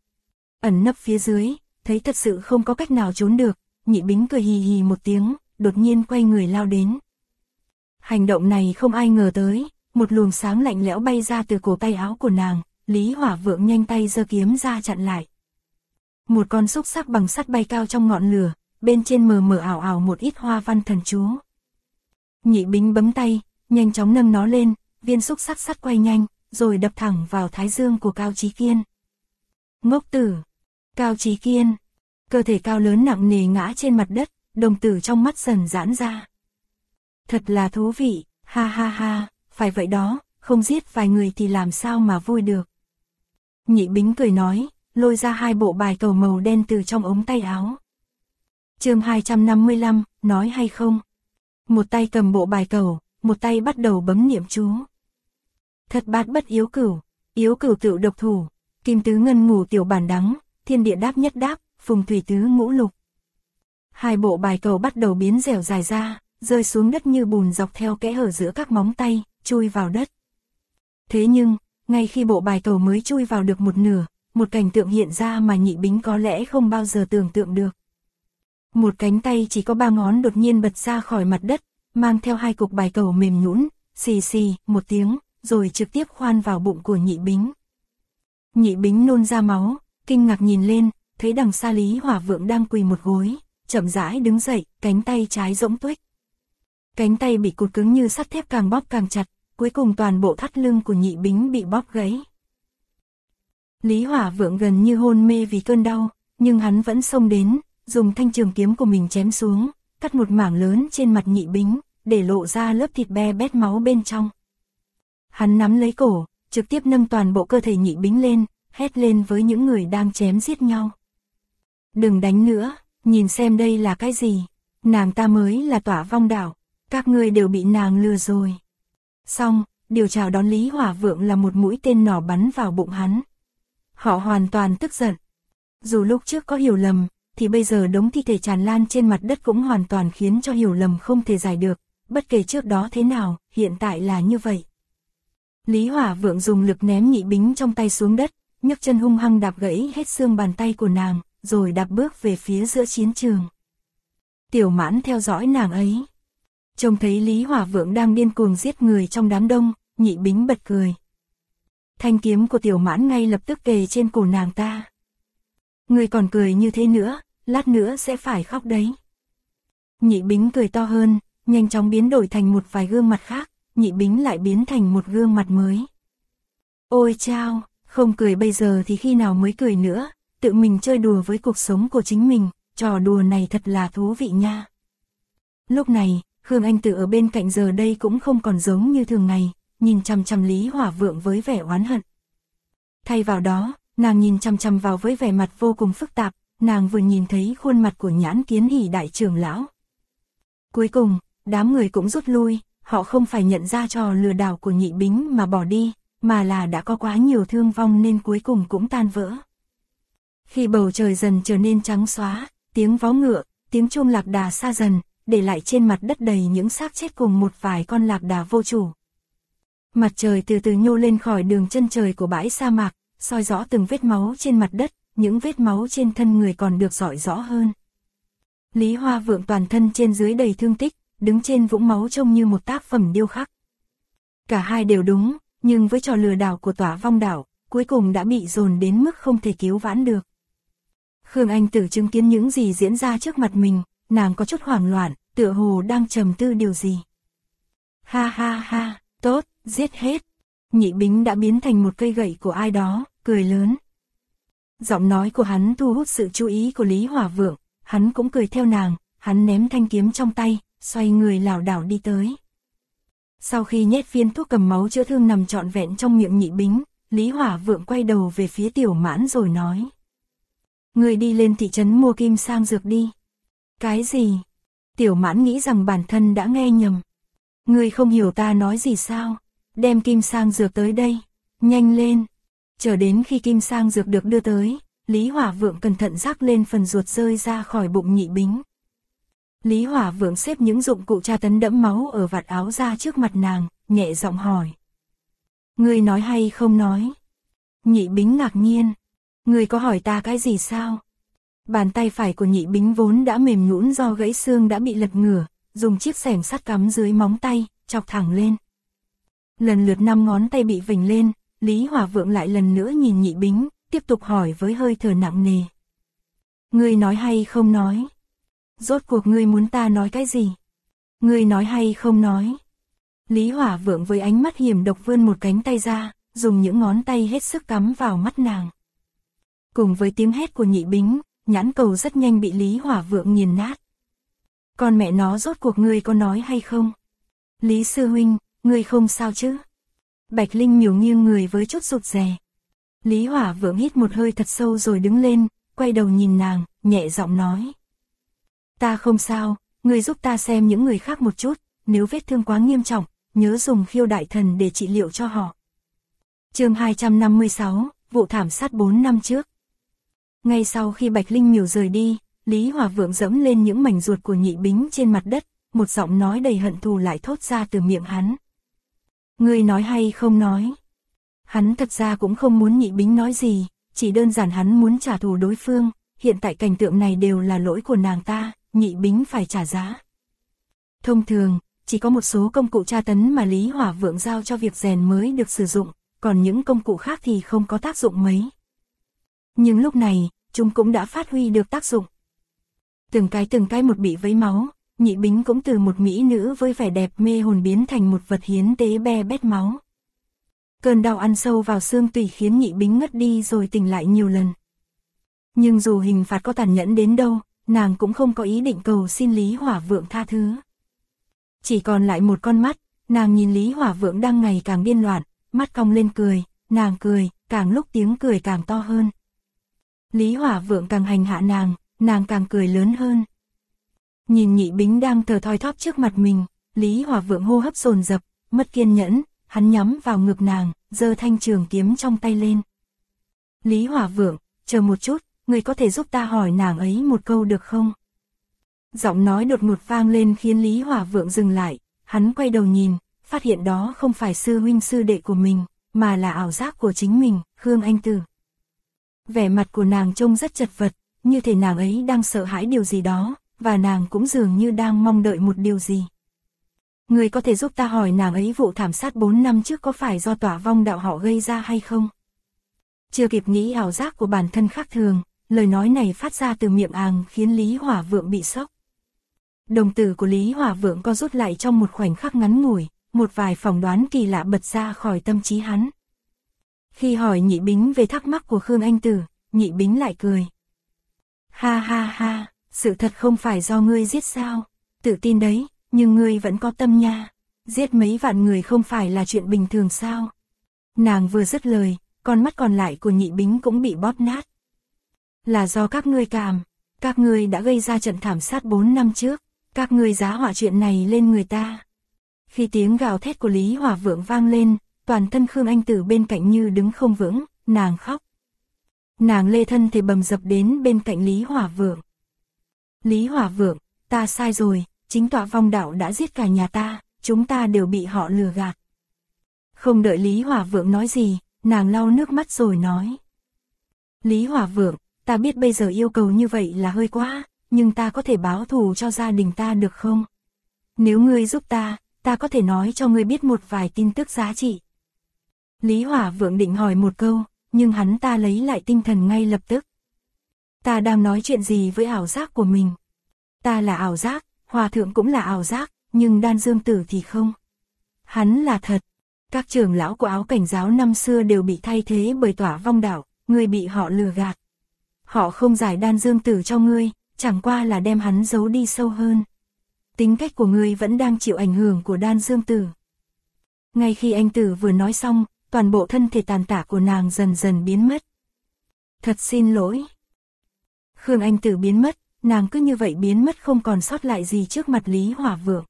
Ẩn nấp phía dưới, thấy thật sự không có cách nào trốn được, Nhị Bính cười hì hì một tiếng, đột nhiên quay người lao đến. Hành động này không ai ngờ tới, một luồng sáng lạnh lẽo bay ra từ cổ tay áo của nàng, Lý Hỏa Vượng nhanh tay giơ kiếm ra chặn lại. Một con xúc xắc bằng sắt bay cao trong ngọn lửa, bên trên mờ mờ ảo ảo một ít hoa văn thần chú. Nhị Bính bấm tay, nhanh chóng nâng nó lên, viên xúc xắc sắt quay nhanh, rồi đập thẳng vào thái dương của Cao Chí Kiên. Ngốc tử! Cao Chí Kiên! Cơ thể cao lớn nặng nề ngã trên mặt đất, đồng tử trong mắt dần giãn ra. Thật là thú vị, ha ha ha, phải vậy đó, không giết vài người thì làm sao mà vui được. Nhị Bính cười nói, lôi ra 2 bộ bài cầu màu đen từ trong ống tay áo. Chương 255, nói hay không? Một tay cầm bộ bài cầu, một tay bắt đầu bấm niệm chú. Thật bát bất yếu cửu tự độc thủ, kim tứ ngân ngủ tiểu bản đắng, thiên địa đáp nhất đáp, phùng thủy tứ ngũ lục. 2 bộ bài cầu bắt đầu biến dẻo dài ra, rơi xuống đất như bùn dọc theo kẽ hở giữa các móng tay, chui vào đất. Thế nhưng, ngay khi bộ bài cầu mới chui vào được một nửa, một cảnh tượng hiện ra mà Nhị Bính có lẽ không bao giờ tưởng tượng được. Một cánh tay chỉ có 3 ngón đột nhiên bật ra khỏi mặt đất, mang theo 2 cục bài cầu mềm nhũn, xì xì một tiếng, rồi trực tiếp khoan vào bụng của Nhị Bính. Nhị Bính nôn ra máu, kinh ngạc nhìn lên, thấy đằng xa Lý Hỏa Vượng đang quỳ một gối, chậm rãi đứng dậy, cánh tay trái rỗng tuếch. Cánh tay bị cụt cứng như sắt thép càng bóp càng chặt, cuối cùng toàn bộ thắt lưng của Nhị Bính bị bóp gãy. Lý Hỏa Vượng gần như hôn mê vì cơn đau, nhưng hắn vẫn xông đến, dùng thanh trường kiếm của mình chém xuống, cắt một mảng lớn trên mặt Nhị Bính, để lộ ra lớp thịt be bét máu bên trong. Hắn nắm lấy cổ, trực tiếp nâng toàn bộ cơ thể Nhị Bính lên, hét lên với những người đang chém giết nhau. Đừng đánh nữa, nhìn xem đây là cái gì, nàng ta mới là Tỏa Vong Đảo, các ngươi đều bị nàng lừa rồi. Xong, điều chào đón Lý Hỏa Vượng là một mũi tên nỏ bắn vào bụng hắn. Họ hoàn toàn tức giận. Dù lúc trước có hiểu lầm, thì bây giờ đống thi thể tràn lan trên mặt đất cũng hoàn toàn khiến cho hiểu lầm không thể giải được, bất kể trước đó thế nào, hiện tại là như vậy. Lý Hỏa Vượng dùng lực ném Nhị Bính trong tay xuống đất, nhấc chân hung hăng đạp gãy hết xương bàn tay của nàng, rồi đạp bước về phía giữa chiến trường. Tiểu Mãn theo dõi nàng ấy. Trông thấy Lý Hỏa Vượng đang điên cuồng giết người trong đám đông, Nhị Bính bật cười. Thanh kiếm của Tiểu Mãn ngay lập tức kề trên cổ nàng ta. Người còn cười như thế nữa, lát nữa sẽ phải khóc đấy. Nhị Bính cười to hơn, nhanh chóng biến đổi thành một vài gương mặt khác, Nhị Bính lại biến thành một gương mặt mới. Ôi chao, không cười bây giờ thì khi nào mới cười nữa, tự mình chơi đùa với cuộc sống của chính mình, trò đùa này thật là thú vị nha. Lúc này, Khương Anh Tử ở bên cạnh giờ đây cũng không còn giống như thường ngày, nhìn chằm chằm Lý Hỏa Vượng với vẻ oán hận. Thay vào đó, nàng nhìn chằm chằm vào với vẻ mặt vô cùng phức tạp, nàng vừa nhìn thấy khuôn mặt của Nhãn Kiến Hỉ đại trưởng lão. Cuối cùng, đám người cũng rút lui, họ không phải nhận ra trò lừa đảo của Nhị Bính mà bỏ đi, mà là đã có quá nhiều thương vong nên cuối cùng cũng tan vỡ. Khi bầu trời dần trở nên trắng xóa, tiếng vó ngựa, tiếng chuông lạc đà xa dần, để lại trên mặt đất đầy những xác chết cùng một vài con lạc đà vô chủ. Mặt trời từ từ nhô lên khỏi đường chân trời của bãi sa mạc, soi rõ từng vết máu trên mặt đất, những vết máu trên thân người còn được rọi rõ hơn. Lý Hoa Vượng toàn thân trên dưới đầy thương tích, đứng trên vũng máu trông như một tác phẩm điêu khắc. Cả hai đều đúng, nhưng với trò lừa đảo của Tỏa Vong Đảo, cuối cùng đã bị dồn đến mức không thể cứu vãn được. Khương Anh Tử chứng kiến những gì diễn ra trước mặt mình, nàng có chút hoảng loạn, tựa hồ đang trầm tư điều gì. Ha ha ha, tốt, giết hết. Nhị Bính đã biến thành một cây gậy của ai đó, cười lớn. Giọng nói của hắn thu hút sự chú ý của Lý Hỏa Vượng, hắn cũng cười theo nàng, hắn ném thanh kiếm trong tay, xoay người lảo đảo đi tới. Sau khi nhét viên thuốc cầm máu chữa thương nằm trọn vẹn trong miệng Nhị Bính, Lý Hỏa Vượng quay đầu về phía Tiểu Mãn rồi nói. Người đi lên thị trấn mua kim sang dược đi. Cái gì? Tiểu Mãn nghĩ rằng bản thân đã nghe nhầm. Người không hiểu ta nói gì sao? Đem kim sang dược tới đây. Nhanh lên. Chờ đến khi kim sang dược được đưa tới, Lý Hỏa Vượng cẩn thận rắc lên phần ruột rơi ra khỏi bụng Nhị Bính. Lý Hỏa Vượng xếp những dụng cụ tra tấn đẫm máu ở vạt áo ra trước mặt nàng, nhẹ giọng hỏi. Ngươi nói hay không nói? Nhị Bính ngạc nhiên. Ngươi có hỏi ta cái gì sao? Bàn tay phải của Nhị Bính vốn đã mềm nhũn do gãy xương đã bị lật ngửa, dùng chiếc xẻng sắt cắm dưới móng tay, chọc thẳng lên. Lần lượt 5 ngón tay bị vểnh lên, Lý Hỏa Vượng lại lần nữa nhìn Nhị Bính, tiếp tục hỏi với hơi thở nặng nề. Ngươi nói hay không nói? Rốt cuộc ngươi muốn ta nói cái gì? Ngươi nói hay không nói? Lý Hỏa Vượng với ánh mắt hiểm độc vươn một cánh tay ra, dùng những ngón tay hết sức cắm vào mắt nàng. Cùng với tiếng hét của Nhị Bính, nhãn cầu rất nhanh bị Lý Hỏa Vượng nghiền nát. Con mẹ nó, rốt cuộc ngươi có nói hay không? Lý sư huynh, ngươi không sao chứ? Bạch Linh Miểu nghiêng người với chút rụt rè. Lý Hỏa Vượng hít một hơi thật sâu rồi đứng lên, quay đầu nhìn nàng, nhẹ giọng nói. Ta không sao, ngươi giúp ta xem những người khác một chút, nếu vết thương quá nghiêm trọng, nhớ dùng khiêu đại thần để trị liệu cho họ. Chương 256, vụ thảm sát 4 năm trước. Ngay sau khi Bạch Linh Miểu rời đi, Lý Hỏa Vượng giẫm lên những mảnh ruột của Nhị Bính trên mặt đất, một giọng nói đầy hận thù lại thốt ra từ miệng hắn. Ngươi nói hay không nói? Hắn thật ra cũng không muốn Nhị Bính nói gì, chỉ đơn giản hắn muốn trả thù đối phương, hiện tại cảnh tượng này đều là lỗi của nàng ta, Nhị Bính phải trả giá. Thông thường, chỉ có một số công cụ tra tấn mà Lý Hỏa Vượng giao cho việc rèn mới được sử dụng, còn những công cụ khác thì không có tác dụng mấy. Nhưng lúc này, chúng cũng đã phát huy được tác dụng. Từng cái một bị vấy máu, Nhị Bính cũng từ một mỹ nữ với vẻ đẹp mê hồn biến thành một vật hiến tế be bét máu. Cơn đau ăn sâu vào xương tủy khiến Nhị Bính ngất đi rồi tỉnh lại nhiều lần. Nhưng dù hình phạt có tàn nhẫn đến đâu, nàng cũng không có ý định cầu xin Lý Hỏa Vượng tha thứ. Chỉ còn lại một con mắt, nàng nhìn Lý Hỏa Vượng đang ngày càng điên loạn, mắt cong lên cười, nàng cười, càng lúc tiếng cười càng to hơn. Lý Hỏa Vượng càng hành hạ nàng càng cười lớn hơn. Nhìn Nhị Bính đang thở thoi thóp trước mặt mình, Lý Hỏa Vượng hô hấp dồn dập, mất kiên nhẫn, hắn nhắm vào ngực nàng, giơ thanh trường kiếm trong tay lên. Lý Hỏa Vượng, chờ một chút, ngươi có thể giúp ta hỏi nàng ấy một câu được không? Giọng nói đột ngột vang lên khiến Lý Hỏa Vượng dừng lại, hắn quay đầu nhìn, phát hiện đó không phải sư huynh sư đệ của mình, mà là ảo giác của chính mình, Khương Anh Tử. Vẻ mặt của nàng trông rất chật vật, như thể nàng ấy đang sợ hãi điều gì đó, và nàng cũng dường như đang mong đợi một điều gì. Người có thể giúp ta hỏi nàng ấy vụ thảm sát 4 năm trước có phải do Tỏa Vong đạo họ gây ra hay không? Chưa kịp nghĩ ảo giác của bản thân khác thường, lời nói này phát ra từ miệng nàng khiến Lý Hỏa Vượng bị sốc. Đồng tử của Lý Hỏa Vượng co rút lại trong một khoảnh khắc ngắn ngủi, một vài phỏng đoán kỳ lạ bật ra khỏi tâm trí hắn. Khi hỏi Nhị Bính về thắc mắc của Khương Anh Tử, Nhị Bính lại cười. Ha ha ha, sự thật không phải do ngươi giết sao? Tự tin đấy, nhưng ngươi vẫn có tâm nha. Giết mấy vạn người không phải là chuyện bình thường sao? Nàng vừa dứt lời, con mắt còn lại của Nhị Bính cũng bị bóp nát. Là do các ngươi đã gây ra trận thảm sát 4 năm trước, các ngươi giá họa chuyện này lên người ta. Khi tiếng gào thét của Lý Hỏa Vượng vang lên, toàn thân Khương Anh Tử bên cạnh như đứng không vững, nàng khóc. Nàng lê thân thể bầm dập đến bên cạnh Lý Hỏa Vượng. Lý Hỏa Vượng, ta sai rồi, chính Tỏa Vong đạo đã giết cả nhà ta, chúng ta đều bị họ lừa gạt. Không đợi Lý Hỏa Vượng nói gì, nàng lau nước mắt rồi nói. Lý Hỏa Vượng, ta biết bây giờ yêu cầu như vậy là hơi quá, nhưng ta có thể báo thù cho gia đình ta được không? Nếu ngươi giúp ta có thể nói cho ngươi biết một vài tin tức giá trị. Lý Hỏa Vượng định hỏi một câu, nhưng hắn ta lấy lại tinh thần ngay lập tức. Ta đang nói chuyện gì với ảo giác của mình? Ta là ảo giác, Hòa Thượng cũng là ảo giác, nhưng Đan Dương Tử thì không. Hắn là thật. Các trưởng lão của Áo Cảnh giáo năm xưa đều bị thay thế bởi Tỏa Vong đạo, ngươi bị họ lừa gạt. Họ không giải Đan Dương Tử cho ngươi, chẳng qua là đem hắn giấu đi sâu hơn. Tính cách của ngươi vẫn đang chịu ảnh hưởng của Đan Dương Tử. Ngay khi anh Tử vừa nói xong, toàn bộ thân thể tàn tạ của nàng dần dần biến mất. Thật xin lỗi. Khương Anh Tử biến mất, nàng cứ như vậy biến mất không còn sót lại gì trước mặt Lý Hỏa Vượng.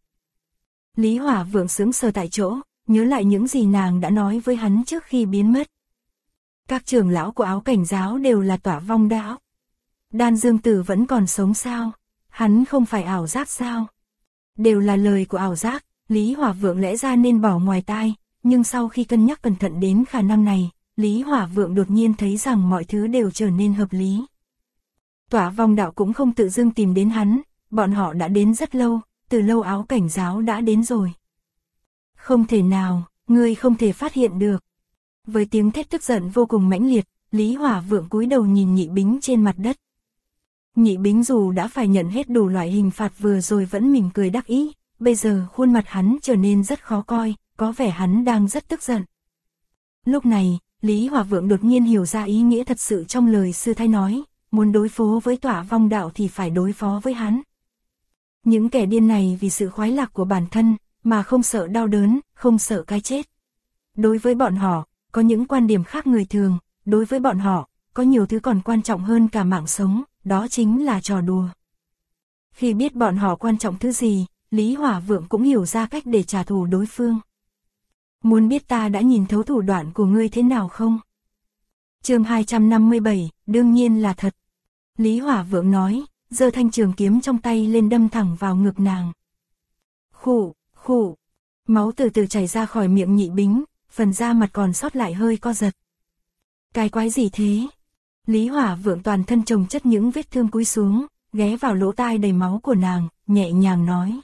Lý Hỏa Vượng sững sờ tại chỗ, nhớ lại những gì nàng đã nói với hắn trước khi biến mất. Các trưởng lão của Áo Cảnh giáo đều là Tỏa Vong đạo. Đan Dương Tử vẫn còn sống sao? Hắn không phải ảo giác sao? Đều là lời của ảo giác, Lý Hỏa Vượng lẽ ra nên bỏ ngoài tai, nhưng sau khi cân nhắc cẩn thận đến khả năng này, Lý Hỏa Vượng đột nhiên thấy rằng mọi thứ đều trở nên hợp lý. Tỏa Vong đạo cũng không tự dưng tìm đến hắn, bọn họ đã đến rất lâu, từ lâu Áo Cảnh giáo đã đến rồi. Không thể nào, ngươi không thể phát hiện được. Với tiếng thét tức giận vô cùng mãnh liệt, Lý Hỏa Vượng cúi đầu nhìn Nhị Bính trên mặt đất. Nhị Bính dù đã phải nhận hết đủ loại hình phạt vừa rồi vẫn mỉm cười đắc ý, bây giờ khuôn mặt hắn trở nên rất khó coi, có vẻ hắn đang rất tức giận. Lúc này, Lý Hòa Vượng đột nhiên hiểu ra ý nghĩa thật sự trong lời sư thái nói, muốn đối phó với Tỏa Vong đạo thì phải đối phó với hắn. Những kẻ điên này vì sự khoái lạc của bản thân, mà không sợ đau đớn, không sợ cái chết. Đối với bọn họ, có những quan điểm khác người thường, đối với bọn họ, có nhiều thứ còn quan trọng hơn cả mạng sống, đó chính là trò đùa. Khi biết bọn họ quan trọng thứ gì, Lý Hòa Vượng cũng hiểu ra cách để trả thù đối phương. Muốn biết ta đã nhìn thấu thủ đoạn của ngươi thế nào không? Chương 257, đương nhiên là thật. Lý Hòa Vượng nói, giơ thanh trường kiếm trong tay lên đâm thẳng vào ngực nàng. Khụ, khụ. Máu từ từ chảy ra khỏi miệng Nhị Bính, phần da mặt còn sót lại hơi co giật. Cái quái gì thế? Lý Hòa Vượng toàn thân chồng chất những vết thương cúi xuống, ghé vào lỗ tai đầy máu của nàng, nhẹ nhàng nói.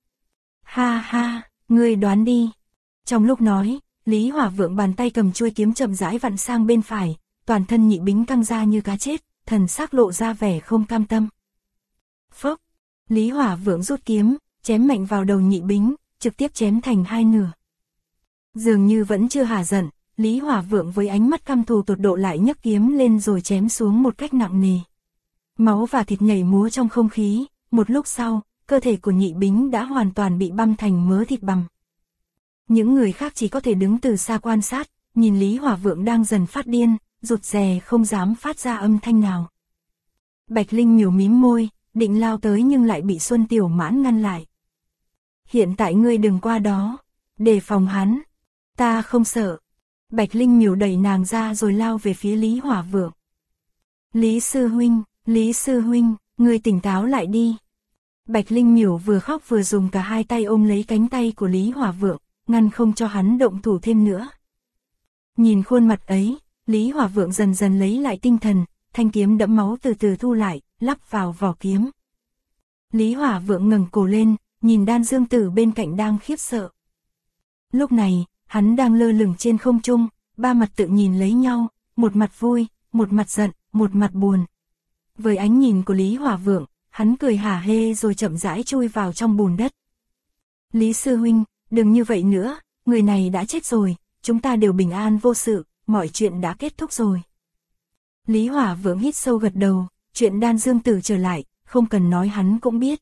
Ha ha, ngươi đoán đi. Trong lúc nói, Lý Hòa Vượng bàn tay cầm chuôi kiếm chậm rãi vặn sang bên phải, toàn thân Nhị Bính căng ra như cá chết, thần sắc lộ ra vẻ không cam tâm. Phốc, Lý Hòa Vượng rút kiếm, chém mạnh vào đầu Nhị Bính, trực tiếp chém thành hai nửa. Dường như vẫn chưa hả giận, Lý Hòa Vượng với ánh mắt căm thù tột độ lại nhấc kiếm lên rồi chém xuống một cách nặng nề. Máu và thịt nhảy múa trong không khí, một lúc sau, cơ thể của Nhị Bính đã hoàn toàn bị băm thành mớ thịt bằm. Những người khác chỉ có thể đứng từ xa quan sát, nhìn Lý Hòa Vượng đang dần phát điên, rụt rè không dám phát ra âm thanh nào. Bạch Linh Miểu mím môi, định lao tới nhưng lại bị Xuân Tiểu Mãn ngăn lại. Hiện tại ngươi đừng qua đó, đề phòng hắn. Ta không sợ. Bạch Linh Miểu đẩy nàng ra rồi lao về phía Lý Hòa Vượng. Lý sư huynh, ngươi tỉnh táo lại đi. Bạch Linh Miểu vừa khóc vừa dùng cả hai tay ôm lấy cánh tay của Lý Hòa Vượng, ngăn không cho hắn động thủ thêm nữa. Nhìn khuôn mặt ấy, Lý Hòa Vượng dần dần lấy lại tinh thần, thanh kiếm đẫm máu từ từ thu lại, lắp vào vỏ kiếm. Lý Hòa Vượng ngẩng cổ lên, nhìn Đan Dương Tử bên cạnh đang khiếp sợ. Lúc này, hắn đang lơ lửng trên không trung, ba mặt tự nhìn lấy nhau, một mặt vui, một mặt giận, một mặt buồn. Với ánh nhìn của Lý Hòa Vượng, hắn cười hả hê rồi chậm rãi chui vào trong bùn đất. Lý sư huynh, đừng như vậy nữa, người này đã chết rồi, chúng ta đều bình an vô sự, mọi chuyện đã kết thúc rồi. Lý Hòa Vượng hít sâu gật đầu, chuyện Đan Dương Tử trở lại, không cần nói hắn cũng biết.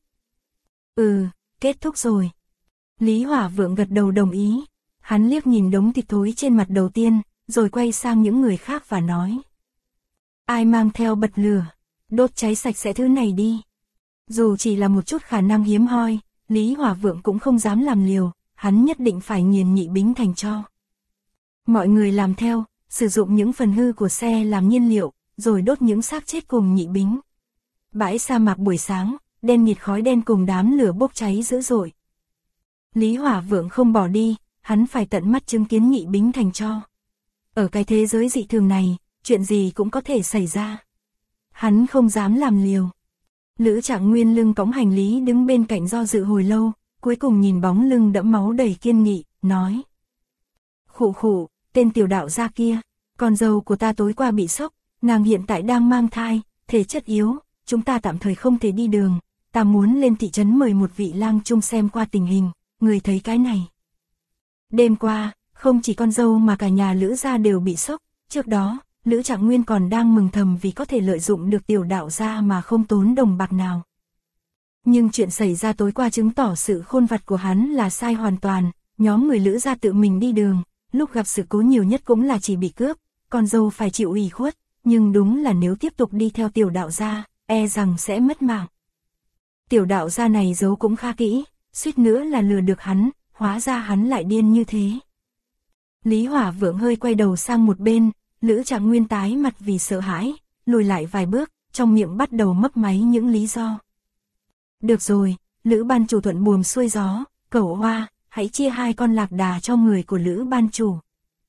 Kết thúc rồi. Lý Hòa Vượng gật đầu đồng ý, hắn liếc nhìn đống thịt thối trên mặt đầu tiên, rồi quay sang những người khác và nói. Ai mang theo bật lửa, đốt cháy sạch sẽ thứ này đi. Dù chỉ là một chút khả năng hiếm hoi, Lý Hòa Vượng cũng không dám làm liều, hắn nhất định phải nghiền Nhị Bính thành tro. Mọi người làm theo, sử dụng những phần hư của xe làm nhiên liệu, rồi đốt những xác chết cùng Nhị Bính. Bãi sa mạc buổi sáng, đen nghịt khói đen cùng đám lửa bốc cháy dữ dội. Lý Hòa Vượng không bỏ đi, hắn phải tận mắt chứng kiến Nhị Bính thành tro. Ở cái thế giới dị thường này, chuyện gì cũng có thể xảy ra. Hắn không dám làm liều. Lữ Trạng Nguyên lưng cõng hành lý đứng bên cạnh do dự hồi lâu, cuối cùng nhìn bóng lưng đẫm máu đầy kiên nghị, nói. Khụ khụ, tên tiểu đạo gia kia, con dâu của ta tối qua bị sốc, nàng hiện tại đang mang thai, thể chất yếu, chúng ta tạm thời không thể đi đường, ta muốn lên thị trấn mời một vị lang trung xem qua tình hình, người thấy cái này. Đêm qua, không chỉ con dâu mà cả nhà Lữ gia đều bị sốc, trước đó, Lữ Trạng Nguyên còn đang mừng thầm vì có thể lợi dụng được tiểu đạo gia mà không tốn đồng bạc nào. Nhưng chuyện xảy ra tối qua chứng tỏ sự khôn vặt của hắn là sai hoàn toàn, nhóm người Lữ gia tự mình đi đường, lúc gặp sự cố nhiều nhất cũng là chỉ bị cướp, con dâu phải chịu ủy khuất, nhưng đúng là nếu tiếp tục đi theo tiểu đạo gia, e rằng sẽ mất mạng. Tiểu đạo gia này giấu cũng khá kỹ, suýt nữa là lừa được hắn, hóa ra hắn lại điên như thế. Lý Hòa Vượng hơi quay đầu sang một bên, Lữ Trạng Nguyên tái mặt vì sợ hãi, lùi lại vài bước, trong miệng bắt đầu mấp máy những lý do. Được rồi, Lữ ban chủ thuận buồm xuôi gió, Cẩu Hoa, hãy chia 2 con lạc đà cho người của Lữ ban chủ.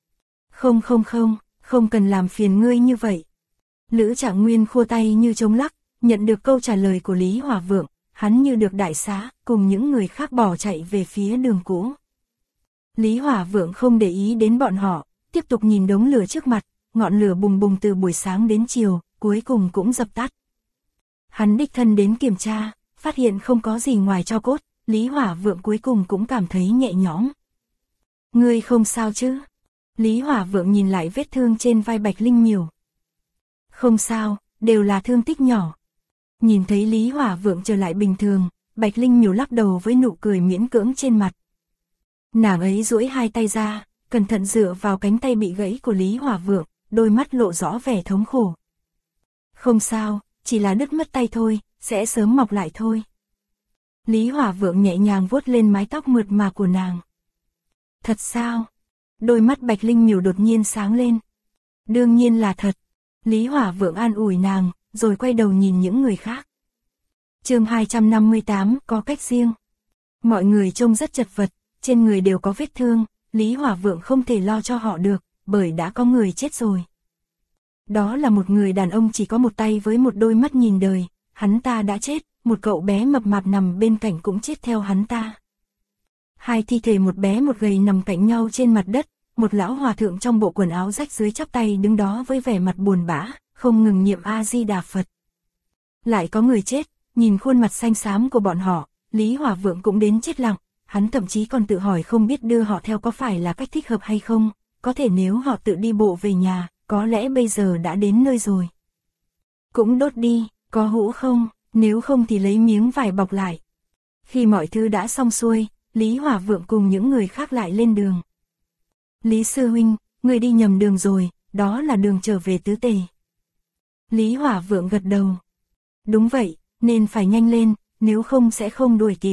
Không cần làm phiền ngươi như vậy. Lữ Trạng Nguyên khua tay như trống lắc, nhận được câu trả lời của Lý Hòa Vượng, hắn như được đại xá, cùng những người khác bỏ chạy về phía đường cũ. Lý Hòa Vượng không để ý đến bọn họ, tiếp tục nhìn đống lửa trước mặt, ngọn lửa bùng bùng từ buổi sáng đến chiều, cuối cùng cũng dập tắt. Hắn đích thân đến kiểm tra, phát hiện không có gì ngoài tro cốt, Lý Hòa Vượng cuối cùng cũng cảm thấy nhẹ nhõm. Ngươi không sao chứ? Lý Hỏa Vượng nhìn lại vết thương trên vai Bạch Linh Miểu. Không sao, đều là thương tích nhỏ. Nhìn thấy Lý Hỏa Vượng trở lại bình thường, Bạch Linh Miểu lắc đầu với nụ cười miễn cưỡng trên mặt. Nàng ấy duỗi hai tay ra, cẩn thận dựa vào cánh tay bị gãy của Lý Hỏa Vượng, đôi mắt lộ rõ vẻ thống khổ. Không sao, chỉ là đứt mất tay thôi, sẽ sớm mọc lại thôi. Lý Hỏa Vượng nhẹ nhàng vuốt lên mái tóc mượt mà của nàng. Thật sao? Đôi mắt Bạch Linh Miểu đột nhiên sáng lên. Đương nhiên là thật. Lý Hỏa Vượng an ủi nàng, rồi quay đầu nhìn những người khác. Chương 258 có cách riêng. Mọi người trông rất chật vật, trên người đều có vết thương, Lý Hỏa Vượng không thể lo cho họ được, bởi đã có người chết rồi. Đó là một người đàn ông chỉ có một tay với một đôi mắt nhìn đời, hắn ta đã chết, một cậu bé mập mạp nằm bên cạnh cũng chết theo hắn ta. Hai thi thể một bé một gầy nằm cạnh nhau trên mặt đất, một lão hòa thượng trong bộ quần áo rách rưới chắp tay đứng đó với vẻ mặt buồn bã, không ngừng niệm A-di-đà Phật. Lại có người chết, nhìn khuôn mặt xanh xám của bọn họ, Lý Hỏa Vượng cũng đến chết lặng, hắn thậm chí còn tự hỏi không biết đưa họ theo có phải là cách thích hợp hay không, có thể nếu họ tự đi bộ về nhà, có lẽ bây giờ đã đến nơi rồi. Cũng đốt đi, có hũ không, nếu không thì lấy miếng vải bọc lại. Khi mọi thứ đã xong xuôi, Lý Hỏa Vượng cùng những người khác lại lên đường. Lý sư huynh, người đi nhầm đường rồi, đó là đường trở về Tứ Tề. Lý Hỏa Vượng gật đầu. Đúng vậy, nên phải nhanh lên, nếu không sẽ không đuổi kịp.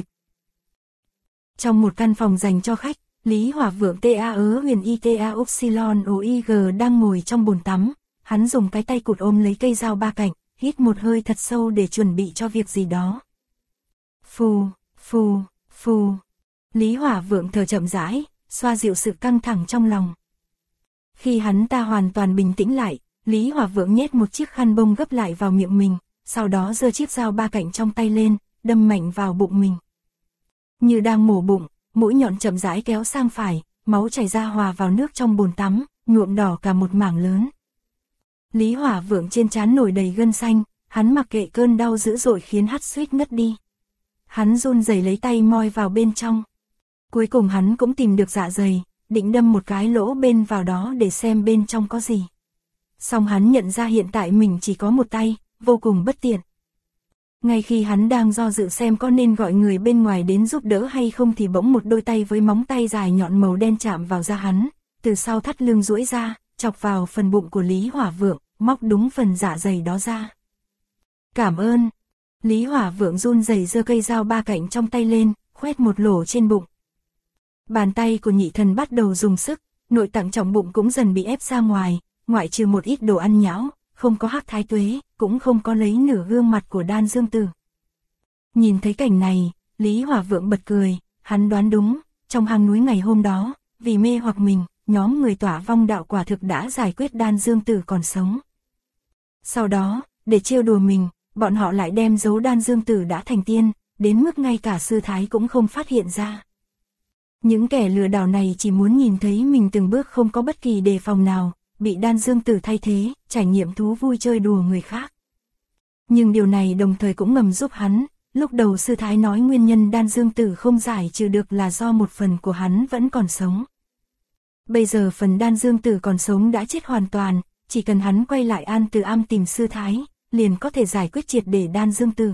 Trong một căn phòng dành cho khách, Lý Hỏa Vượng huyền ITA Upsilon OIG đang ngồi trong bồn tắm, hắn dùng cái tay cụt ôm lấy cây dao ba cạnh, hít một hơi thật sâu để chuẩn bị cho việc gì đó. Phù, phù, phù. Lý Hỏa Vượng thở chậm rãi, xoa dịu sự căng thẳng trong lòng. Khi hắn ta hoàn toàn bình tĩnh lại, Lý Hỏa Vượng nhét một chiếc khăn bông gấp lại vào miệng mình, sau đó giơ chiếc dao ba cạnh trong tay lên, đâm mạnh vào bụng mình. Như đang mổ bụng, mũi nhọn chậm rãi kéo sang phải, máu chảy ra hòa vào nước trong bồn tắm, nhuộm đỏ cả một mảng lớn. Lý Hỏa Vượng trên trán nổi đầy gân xanh, hắn mặc kệ cơn đau dữ dội khiến hắn suýt ngất đi. Hắn run rẩy lấy tay moi vào bên trong. Cuối cùng hắn cũng tìm được dạ dày, định đâm một cái lỗ bên vào đó để xem bên trong có gì. Song hắn nhận ra hiện tại mình chỉ có một tay, vô cùng bất tiện. Ngay khi hắn đang do dự xem có nên gọi người bên ngoài đến giúp đỡ hay không thì bỗng một đôi tay với móng tay dài nhọn màu đen chạm vào da hắn, từ sau thắt lưng duỗi ra, chọc vào phần bụng của Lý Hỏa Vượng, móc đúng phần dạ dày đó ra. Cảm ơn. Lý Hỏa Vượng run rẩy giơ cây dao ba cạnh trong tay lên, khoét một lỗ trên bụng. Bàn tay của nhị thần bắt đầu dùng sức, nội tạng trong bụng cũng dần bị ép ra ngoài, ngoại trừ một ít đồ ăn nhão, không có Hắc Thái Tuế, cũng không có lấy nửa gương mặt của Đan Dương Tử. Nhìn thấy cảnh này, Lý Hỏa Vượng bật cười, hắn đoán đúng, trong hang núi ngày hôm đó, vì mê hoặc mình, nhóm người Tỏa Vong Đạo quả thực đã giải quyết Đan Dương Tử còn sống. Sau đó, để trêu đùa mình, bọn họ lại đem giấu Đan Dương Tử đã thành tiên, đến mức ngay cả sư thái cũng không phát hiện ra. Những kẻ lừa đảo này chỉ muốn nhìn thấy mình từng bước không có bất kỳ đề phòng nào, bị Đan Dương Tử thay thế, trải nghiệm thú vui chơi đùa người khác. Nhưng điều này đồng thời cũng ngầm giúp hắn, lúc đầu sư thái nói nguyên nhân Đan Dương Tử không giải trừ được là do một phần của hắn vẫn còn sống. Bây giờ phần Đan Dương Tử còn sống đã chết hoàn toàn, chỉ cần hắn quay lại An Từ Am tìm sư thái, liền có thể giải quyết triệt để Đan Dương Tử.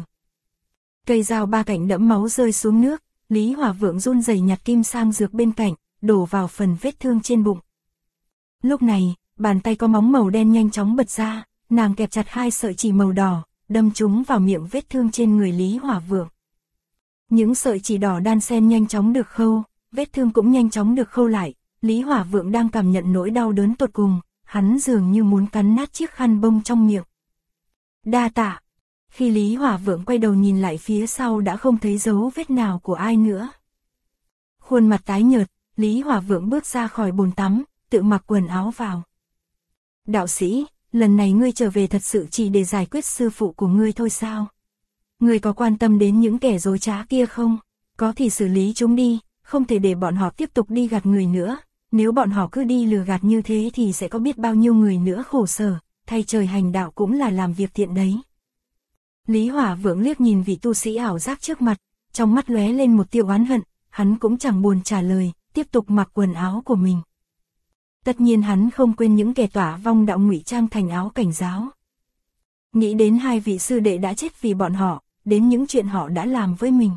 Cây dao ba cạnh đẫm máu rơi xuống nước, Lý Hỏa Vượng run rẩy nhặt kim sang dược bên cạnh, đổ vào phần vết thương trên bụng. Lúc này, bàn tay có móng màu đen nhanh chóng bật ra, nàng kẹp chặt hai sợi chỉ màu đỏ, đâm chúng vào miệng vết thương trên người Lý Hỏa Vượng. Những sợi chỉ đỏ đan xen nhanh chóng được khâu, vết thương cũng nhanh chóng được khâu lại, Lý Hỏa Vượng đang cảm nhận nỗi đau đớn tột cùng, hắn dường như muốn cắn nát chiếc khăn bông trong miệng. Đa tạ. Khi Lý Hỏa Vượng quay đầu nhìn lại phía sau đã không thấy dấu vết nào của ai nữa. Khuôn mặt tái nhợt, Lý Hỏa Vượng bước ra khỏi bồn tắm, tự mặc quần áo vào. Đạo sĩ, lần này ngươi trở về thật sự chỉ để giải quyết sư phụ của ngươi thôi sao? Ngươi có quan tâm đến những kẻ dối trá kia không? Có thì xử lý chúng đi, không thể để bọn họ tiếp tục đi gạt người nữa. Nếu bọn họ cứ đi lừa gạt như thế thì sẽ có biết bao nhiêu người nữa khổ sở, thay trời hành đạo cũng là làm việc thiện đấy. Lý Hỏa Vượng liếc nhìn vị tu sĩ ảo giác trước mặt, trong mắt lóe lên một tia oán hận, hắn cũng chẳng buồn trả lời, tiếp tục mặc quần áo của mình. Tất nhiên hắn không quên những kẻ tỏa vong đạo ngụy trang thành áo cảnh giáo. Nghĩ đến hai vị sư đệ đã chết vì bọn họ, đến những chuyện họ đã làm với mình.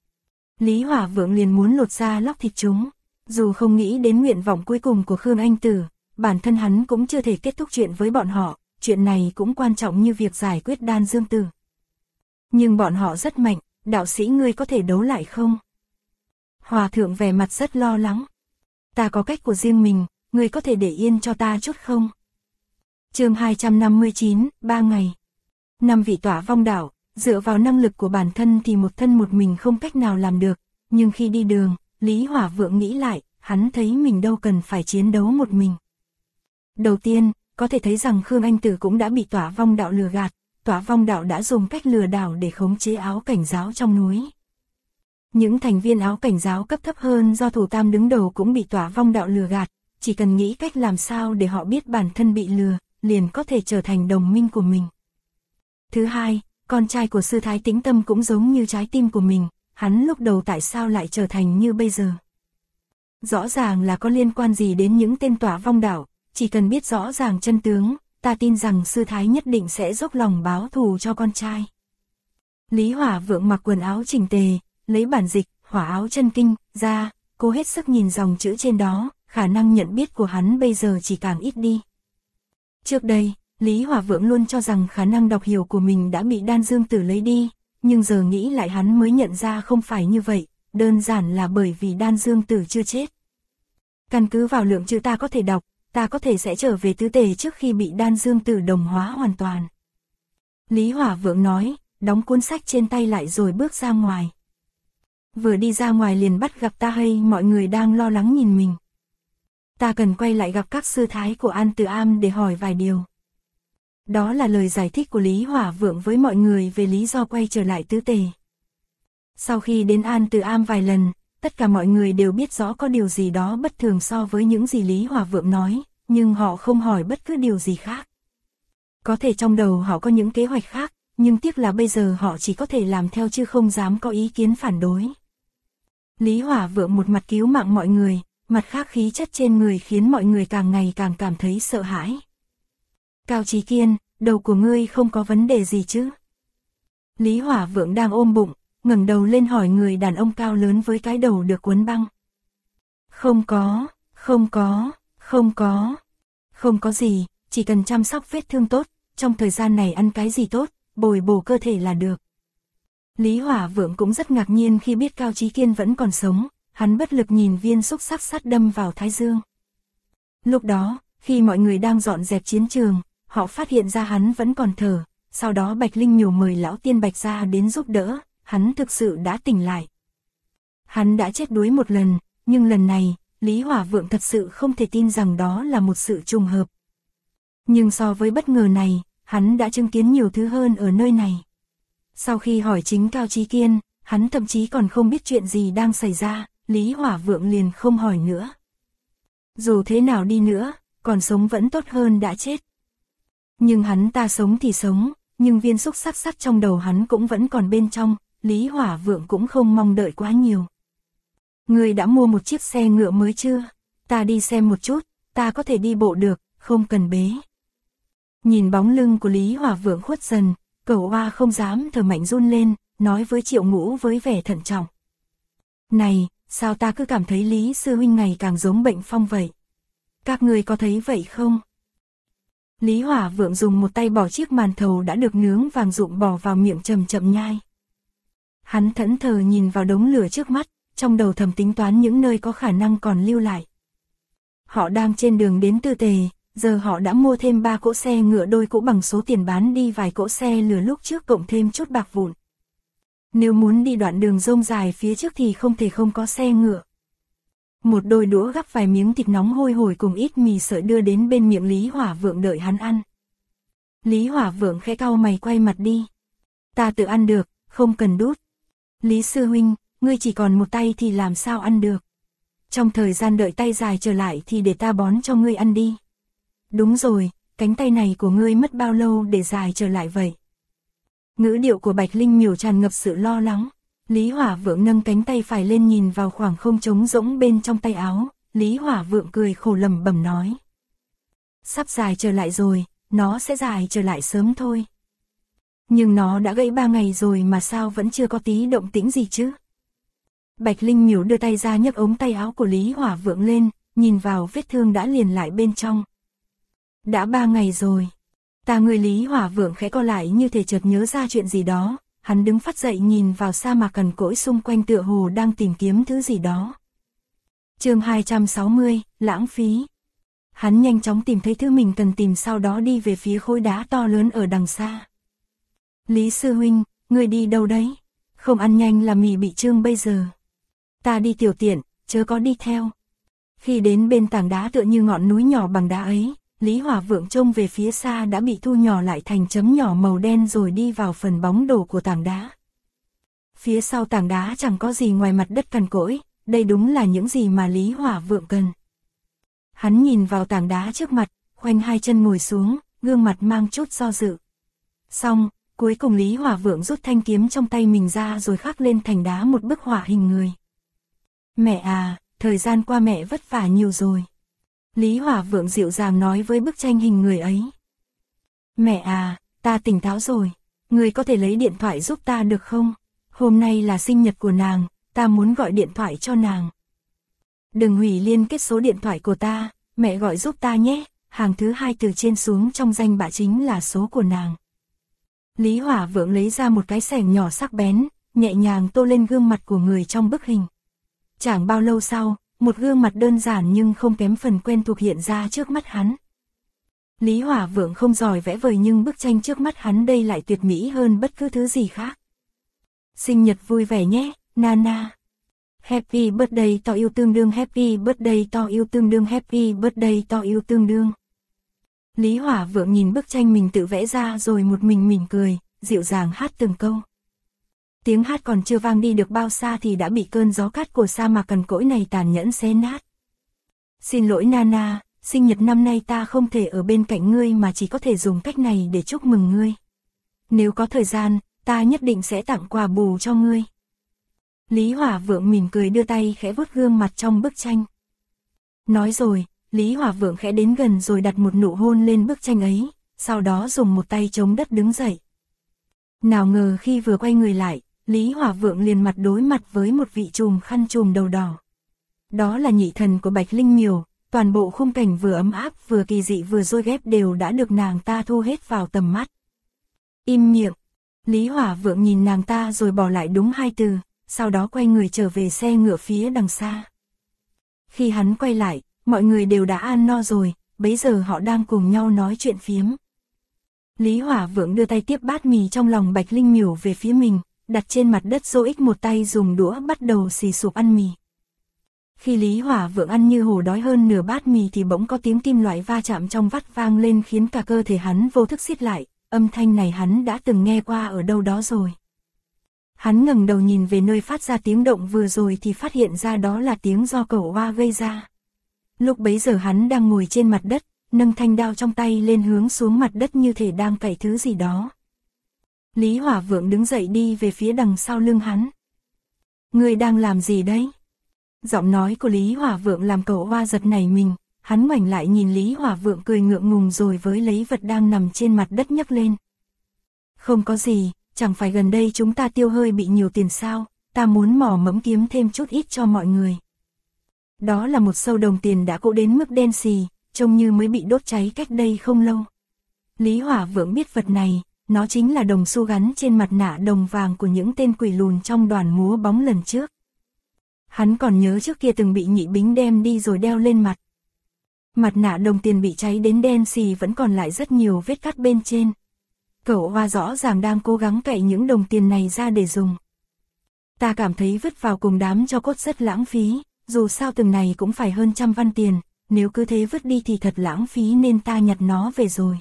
Lý Hỏa Vượng liền muốn lột da lóc thịt chúng. Dù không nghĩ đến nguyện vọng cuối cùng của Khương Anh Tử, bản thân hắn cũng chưa thể kết thúc chuyện với bọn họ, chuyện này cũng quan trọng như việc giải quyết Đan Dương Tử. Nhưng bọn họ rất mạnh, đạo sĩ ngươi có thể đấu lại không? Hòa thượng vẻ mặt rất lo lắng. Ta có cách của riêng mình, ngươi có thể để yên cho ta chút không? Chương 259, 3 ngày. 5 vị tỏa vong đạo, dựa vào năng lực của bản thân thì một thân một mình không cách nào làm được, nhưng khi đi đường, Lý Hỏa Vượng nghĩ lại, hắn thấy mình đâu cần phải chiến đấu một mình. Đầu tiên, có thể thấy rằng Khương Anh Tử cũng đã bị tỏa vong đạo lừa gạt, tỏa vong đạo đã dùng cách lừa đảo để khống chế áo cảnh giáo trong núi. Những thành viên áo cảnh giáo cấp thấp hơn do Thủ Tam đứng đầu cũng bị tỏa vong đạo lừa gạt, chỉ cần nghĩ cách làm sao để họ biết bản thân bị lừa, liền có thể trở thành đồng minh của mình. Thứ hai, con trai của sư thái Tĩnh Tâm cũng giống như trái tim của mình, hắn lúc đầu tại sao lại trở thành như bây giờ? Rõ ràng là có liên quan gì đến những tên tỏa vong đạo, chỉ cần biết rõ ràng chân tướng, ta tin rằng sư thái nhất định sẽ dốc lòng báo thù cho con trai. Lý Hỏa Vượng mặc quần áo chỉnh tề, lấy bản dịch, hỏa áo chân kinh, ra, cố hết sức nhìn dòng chữ trên đó, khả năng nhận biết của hắn bây giờ chỉ càng ít đi. Trước đây, Lý Hỏa Vượng luôn cho rằng khả năng đọc hiểu của mình đã bị Đan Dương Tử lấy đi, nhưng giờ nghĩ lại hắn mới nhận ra không phải như vậy, đơn giản là bởi vì Đan Dương Tử chưa chết. Căn cứ vào lượng chữ ta có thể đọc, ta có thể sẽ trở về tứ tề trước khi bị Đan Dương Tử đồng hóa hoàn toàn. Lý Hỏa Vượng nói, đóng cuốn sách trên tay lại rồi bước ra ngoài. Vừa đi ra ngoài liền bắt gặp Ta Hay mọi người đang lo lắng nhìn mình. Ta cần quay lại gặp các sư thái của An Từ Am để hỏi vài điều. Đó là lời giải thích của Lý Hỏa Vượng với mọi người về lý do quay trở lại tứ tề. Sau khi đến An Từ Am vài lần, tất cả mọi người đều biết rõ có điều gì đó bất thường so với những gì Lý Hỏa Vượng nói, nhưng họ không hỏi bất cứ điều gì khác. Có thể trong đầu họ có những kế hoạch khác, nhưng tiếc là bây giờ họ chỉ có thể làm theo chứ không dám có ý kiến phản đối. Lý Hỏa Vượng một mặt cứu mạng mọi người, mặt khác khí chất trên người khiến mọi người càng ngày càng cảm thấy sợ hãi. Cao Chí Kiên, đầu của ngươi không có vấn đề gì chứ? Lý Hỏa Vượng đang ôm bụng, ngẩng đầu lên hỏi người đàn ông cao lớn với cái đầu được quấn băng. Không có, không có gì, chỉ cần chăm sóc vết thương tốt, trong thời gian này ăn cái gì tốt, bồi bổ cơ thể là được. Lý Hỏa Vượng cũng rất ngạc nhiên khi biết Cao Chí Kiên vẫn còn sống, hắn bất lực nhìn viên xúc sắc sắt đâm vào thái dương. Lúc đó, khi mọi người đang dọn dẹp chiến trường, họ phát hiện ra hắn vẫn còn thở, sau đó Bạch Linh Miểu mời lão tiên Bạch ra đến giúp đỡ, hắn thực sự đã tỉnh lại. Hắn đã chết đuối một lần, nhưng lần này, Lý Hỏa Vượng thật sự không thể tin rằng đó là một sự trùng hợp. Nhưng so với bất ngờ này, hắn đã chứng kiến nhiều thứ hơn ở nơi này. Sau khi hỏi chính Cao Chí Kiên, hắn thậm chí còn không biết chuyện gì đang xảy ra, Lý Hỏa Vượng liền không hỏi nữa. Dù thế nào đi nữa, còn sống vẫn tốt hơn đã chết. Nhưng hắn ta sống thì sống, nhưng viên xúc sắc sắt trong đầu hắn cũng vẫn còn bên trong, Lý Hỏa Vượng cũng không mong đợi quá nhiều. Ngươi đã mua một chiếc xe ngựa mới chưa? Ta đi xem một chút, ta có thể đi bộ được, không cần bế. Nhìn bóng lưng của Lý Hỏa Vượng khuất dần, Cẩu Oa không dám thở mạnh run lên, nói với Triệu Ngũ với vẻ thận trọng. Này, sao ta cứ cảm thấy Lý sư huynh ngày càng giống bệnh phong vậy? Các người có thấy vậy không? Lý Hỏa Vượng dùng một tay bỏ chiếc màn thầu đã được nướng vàng rụm bỏ vào miệng chậm chậm nhai. Hắn thẫn thờ nhìn vào đống lửa trước mắt, trong đầu thầm tính toán những nơi có khả năng còn lưu lại. Họ đang trên đường đến Tư Tề, giờ họ đã mua thêm 3 cỗ xe ngựa đôi cỗ bằng số tiền bán đi vài cỗ xe lửa lúc trước cộng thêm chút bạc vụn. Nếu muốn đi đoạn đường rông dài phía trước thì không thể không có xe ngựa. Một đôi đũa gắp vài miếng thịt nóng hôi hổi cùng ít mì sợi đưa đến bên miệng Lý Hỏa Vượng đợi hắn ăn. Lý Hỏa Vượng khẽ cau mày quay mặt đi. Ta tự ăn được, không cần đút. Lý sư huynh, ngươi chỉ còn một tay thì làm sao ăn được? Trong thời gian đợi tay dài trở lại thì để ta bón cho ngươi ăn đi. Đúng rồi, cánh tay này của ngươi mất bao lâu để dài trở lại vậy? Ngữ điệu của Bạch Linh Miểu tràn ngập sự lo lắng. Lý Hỏa Vượng nâng cánh tay phải lên nhìn vào khoảng không trống rỗng bên trong tay áo, Lý Hỏa Vượng cười khổ lẩm bẩm nói. Sắp dài trở lại rồi, nó sẽ dài trở lại sớm thôi. Nhưng nó đã gãy 3 ngày rồi mà sao vẫn chưa có tí động tĩnh gì chứ? Bạch Linh Miểu đưa tay ra nhấc ống tay áo của Lý Hỏa Vượng lên, nhìn vào vết thương đã liền lại bên trong. Đã 3 ngày rồi. Người Lý Hỏa Vượng khẽ co lại như thể chợt nhớ ra chuyện gì đó, hắn đứng phắt dậy nhìn vào sa mạc cằn cỗi xung quanh tựa hồ đang tìm kiếm thứ gì đó. Chương 260, lãng phí. Hắn nhanh chóng tìm thấy thứ mình cần tìm, sau đó đi về phía khối đá to lớn ở đằng xa. Lý sư huynh, người đi đâu đấy? Không ăn nhanh là mì bị trương bây giờ. Ta đi tiểu tiện, chớ có đi theo. Khi đến bên tảng đá tựa như ngọn núi nhỏ bằng đá ấy, Lý Hỏa Vượng trông về phía xa đã bị thu nhỏ lại thành chấm nhỏ màu đen rồi đi vào phần bóng đổ của tảng đá. Phía sau tảng đá chẳng có gì ngoài mặt đất cằn cỗi, đây đúng là những gì mà Lý Hỏa Vượng cần. Hắn nhìn vào tảng đá trước mặt, khoanh hai chân ngồi xuống, gương mặt mang chút do dự. Xong, cuối cùng Lý Hỏa Vượng rút thanh kiếm trong tay mình ra rồi khắc lên thành đá một bức họa hình người. Mẹ à, thời gian qua mẹ vất vả nhiều rồi. Lý Hỏa Vượng dịu dàng nói với bức tranh hình người ấy. Mẹ à, ta tỉnh táo rồi, người có thể lấy điện thoại giúp ta được không? Hôm nay là sinh nhật của nàng, ta muốn gọi điện thoại cho nàng. Đừng hủy liên kết số điện thoại của ta, mẹ gọi giúp ta nhé, hàng thứ 2 từ trên xuống trong danh bạ chính là số của nàng. Lý Hỏa Vượng lấy ra một cái xẻng nhỏ sắc bén, nhẹ nhàng tô lên gương mặt của người trong bức hình. Chẳng bao lâu sau, một gương mặt đơn giản nhưng không kém phần quen thuộc hiện ra trước mắt hắn. Lý Hỏa Vượng không giỏi vẽ vời nhưng bức tranh trước mắt hắn đây lại tuyệt mỹ hơn bất cứ thứ gì khác. Sinh nhật vui vẻ nhé, Nana. Happy birthday to you tương đương, happy birthday to you tương đương, happy birthday to you tương đương. Lý Hỏa Vượng nhìn bức tranh mình tự vẽ ra rồi một mình mỉm cười, dịu dàng hát từng câu. Tiếng hát còn chưa vang đi được bao xa thì đã bị cơn gió cát của sa mạc cằn cỗi này tàn nhẫn xé nát. Xin lỗi Nana, sinh nhật năm nay ta không thể ở bên cạnh ngươi mà chỉ có thể dùng cách này để chúc mừng ngươi. Nếu có thời gian, ta nhất định sẽ tặng quà bù cho ngươi. Lý Hỏa Vượng mỉm cười đưa tay khẽ vuốt gương mặt trong bức tranh. Nói rồi, Lý Hỏa Vượng khẽ đến gần rồi đặt một nụ hôn lên bức tranh ấy, sau đó dùng một tay chống đất đứng dậy. Nào ngờ khi vừa quay người lại, Lý Hỏa Vượng liền mặt đối mặt với một vị trùm khăn trùm đầu đỏ. Đó là nhị thần của Bạch Linh Miểu, toàn bộ khung cảnh vừa ấm áp vừa kỳ dị vừa dôi ghép đều đã được nàng ta thu hết vào tầm mắt. Im miệng. Lý Hỏa Vượng nhìn nàng ta rồi bỏ lại đúng 2 từ, sau đó quay người trở về xe ngựa phía đằng xa. Khi hắn quay lại, mọi người đều đã ăn no rồi, bấy giờ họ đang cùng nhau nói chuyện phiếm. Lý Hỏa Vượng đưa tay tiếp bát mì trong lòng Bạch Linh Miểu về phía mình, đặt trên mặt đất rồi một tay dùng đũa bắt đầu xì sụp ăn mì. Khi Lý Hỏa Vượng ăn như hổ đói hơn nửa bát mì thì bỗng có tiếng kim loại va chạm trong vắt vang lên khiến cả cơ thể hắn vô thức siết lại, âm thanh này hắn đã từng nghe qua ở đâu đó rồi. Hắn ngẩng đầu nhìn về nơi phát ra tiếng động vừa rồi thì phát hiện ra đó là tiếng do cẩu oa gây ra. Lúc bấy giờ hắn đang ngồi trên mặt đất, nâng thanh đao trong tay lên hướng xuống mặt đất như thể đang cạy thứ gì đó. Lý Hỏa Vượng đứng dậy đi về phía đằng sau lưng hắn. Ngươi đang làm gì đấy? Giọng nói của Lý Hỏa Vượng làm cẩu oa giật nảy mình, hắn ngoảnh lại nhìn Lý Hỏa Vượng cười ngượng ngùng rồi với lấy vật đang nằm trên mặt đất nhấc lên. Không có gì, chẳng phải gần đây chúng ta tiêu hơi bị nhiều tiền sao, ta muốn mò mẫm kiếm thêm chút ít cho mọi người. Đó là một sâu đồng tiền đã cũ đến mức đen xì, trông như mới bị đốt cháy cách đây không lâu. Lý Hỏa Vượng biết vật này, nó chính là đồng xu gắn trên mặt nạ đồng vàng của những tên quỷ lùn trong đoàn múa bóng lần trước. Hắn còn nhớ trước kia từng bị Nhị Bính đem đi rồi đeo lên mặt. Mặt nạ đồng tiền bị cháy đến đen xì vẫn còn lại rất nhiều vết cắt bên trên. Cẩu oa rõ ràng đang cố gắng cạy những đồng tiền này ra để dùng. Ta cảm thấy vứt vào cùng đám tro cốt rất lãng phí, dù sao từng này cũng phải hơn 100 văn tiền, nếu cứ thế vứt đi thì thật lãng phí nên ta nhặt nó về rồi.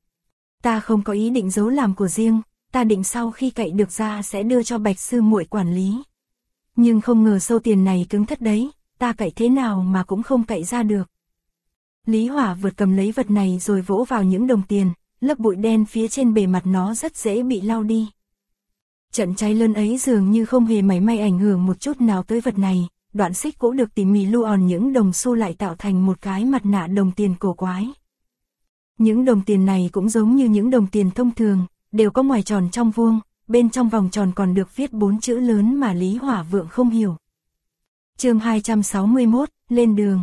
Ta không có ý định giấu làm của riêng, ta định sau khi cạy được ra sẽ đưa cho Bạch sư muội quản lý. Nhưng không ngờ sâu tiền này cứng thất đấy, ta cạy thế nào mà cũng không cạy ra được. Lý Hỏa vượt cầm lấy vật này rồi vỗ vào những đồng tiền, lớp bụi đen phía trên bề mặt nó rất dễ bị lau đi. Trận cháy lớn ấy dường như không hề mảy may ảnh hưởng một chút nào tới vật này, đoạn xích cũ được tỉ mỉ lưu òn những đồng xu lại tạo thành một cái mặt nạ đồng tiền cổ quái. Những đồng tiền này cũng giống như những đồng tiền thông thường, đều có ngoài tròn trong vuông, bên trong vòng tròn còn được viết 4 chữ lớn mà Lý Hỏa Vượng không hiểu. Chương 261, lên đường.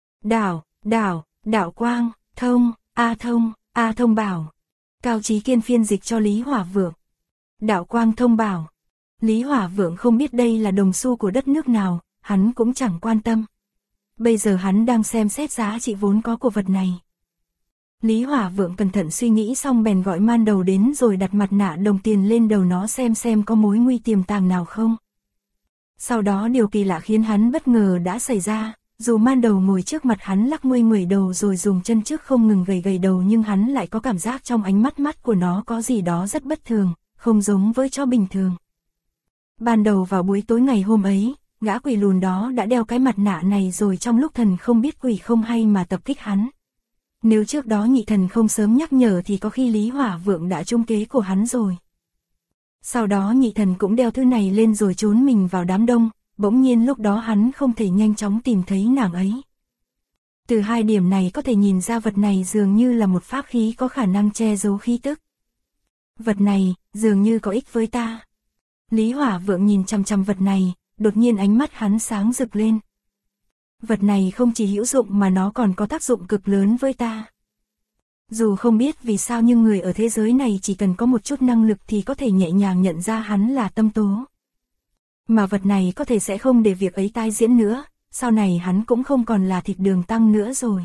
Đạo Quang, A Thông bảo. Cao Chí Kiên phiên dịch cho Lý Hỏa Vượng. Đạo Quang thông bảo. Lý Hỏa Vượng không biết đây là đồng xu của đất nước nào, hắn cũng chẳng quan tâm. Bây giờ hắn đang xem xét giá trị vốn có của vật này. Lý Hỏa Vượng cẩn thận suy nghĩ xong bèn gọi man đầu đến rồi đặt mặt nạ đồng tiền lên đầu nó xem có mối nguy tiềm tàng nào không. Sau đó điều kỳ lạ khiến hắn bất ngờ đã xảy ra, dù man đầu ngồi trước mặt hắn lắc nguây đầu rồi dùng chân trước không ngừng gầy đầu nhưng hắn lại có cảm giác trong ánh mắt của nó có gì đó rất bất thường, không giống với chó bình thường. Ban đầu vào buổi tối ngày hôm ấy, gã quỷ lùn đó đã đeo cái mặt nạ này rồi trong lúc thần không biết quỷ không hay mà tập kích hắn. Nếu trước đó nhị thần không sớm nhắc nhở thì có khi Lý Hỏa Vượng đã trúng kế của hắn rồi. Sau đó nhị thần cũng đeo thứ này lên rồi trốn mình vào đám đông, bỗng nhiên lúc đó hắn không thể nhanh chóng tìm thấy nàng ấy. Từ hai điểm này có thể nhìn ra vật này dường như là một pháp khí có khả năng che giấu khí tức. Vật này, dường như có ích với ta. Lý Hỏa Vượng nhìn chằm vật này, đột nhiên ánh mắt hắn sáng rực lên. Vật này không chỉ hữu dụng mà nó còn có tác dụng cực lớn với ta. Dù không biết vì sao nhưng người ở thế giới này chỉ cần có một chút năng lực thì có thể nhẹ nhàng nhận ra hắn là Tâm Tố. Mà vật này có thể sẽ không để việc ấy tái diễn nữa, sau này hắn cũng không còn là thịt đường tăng nữa rồi.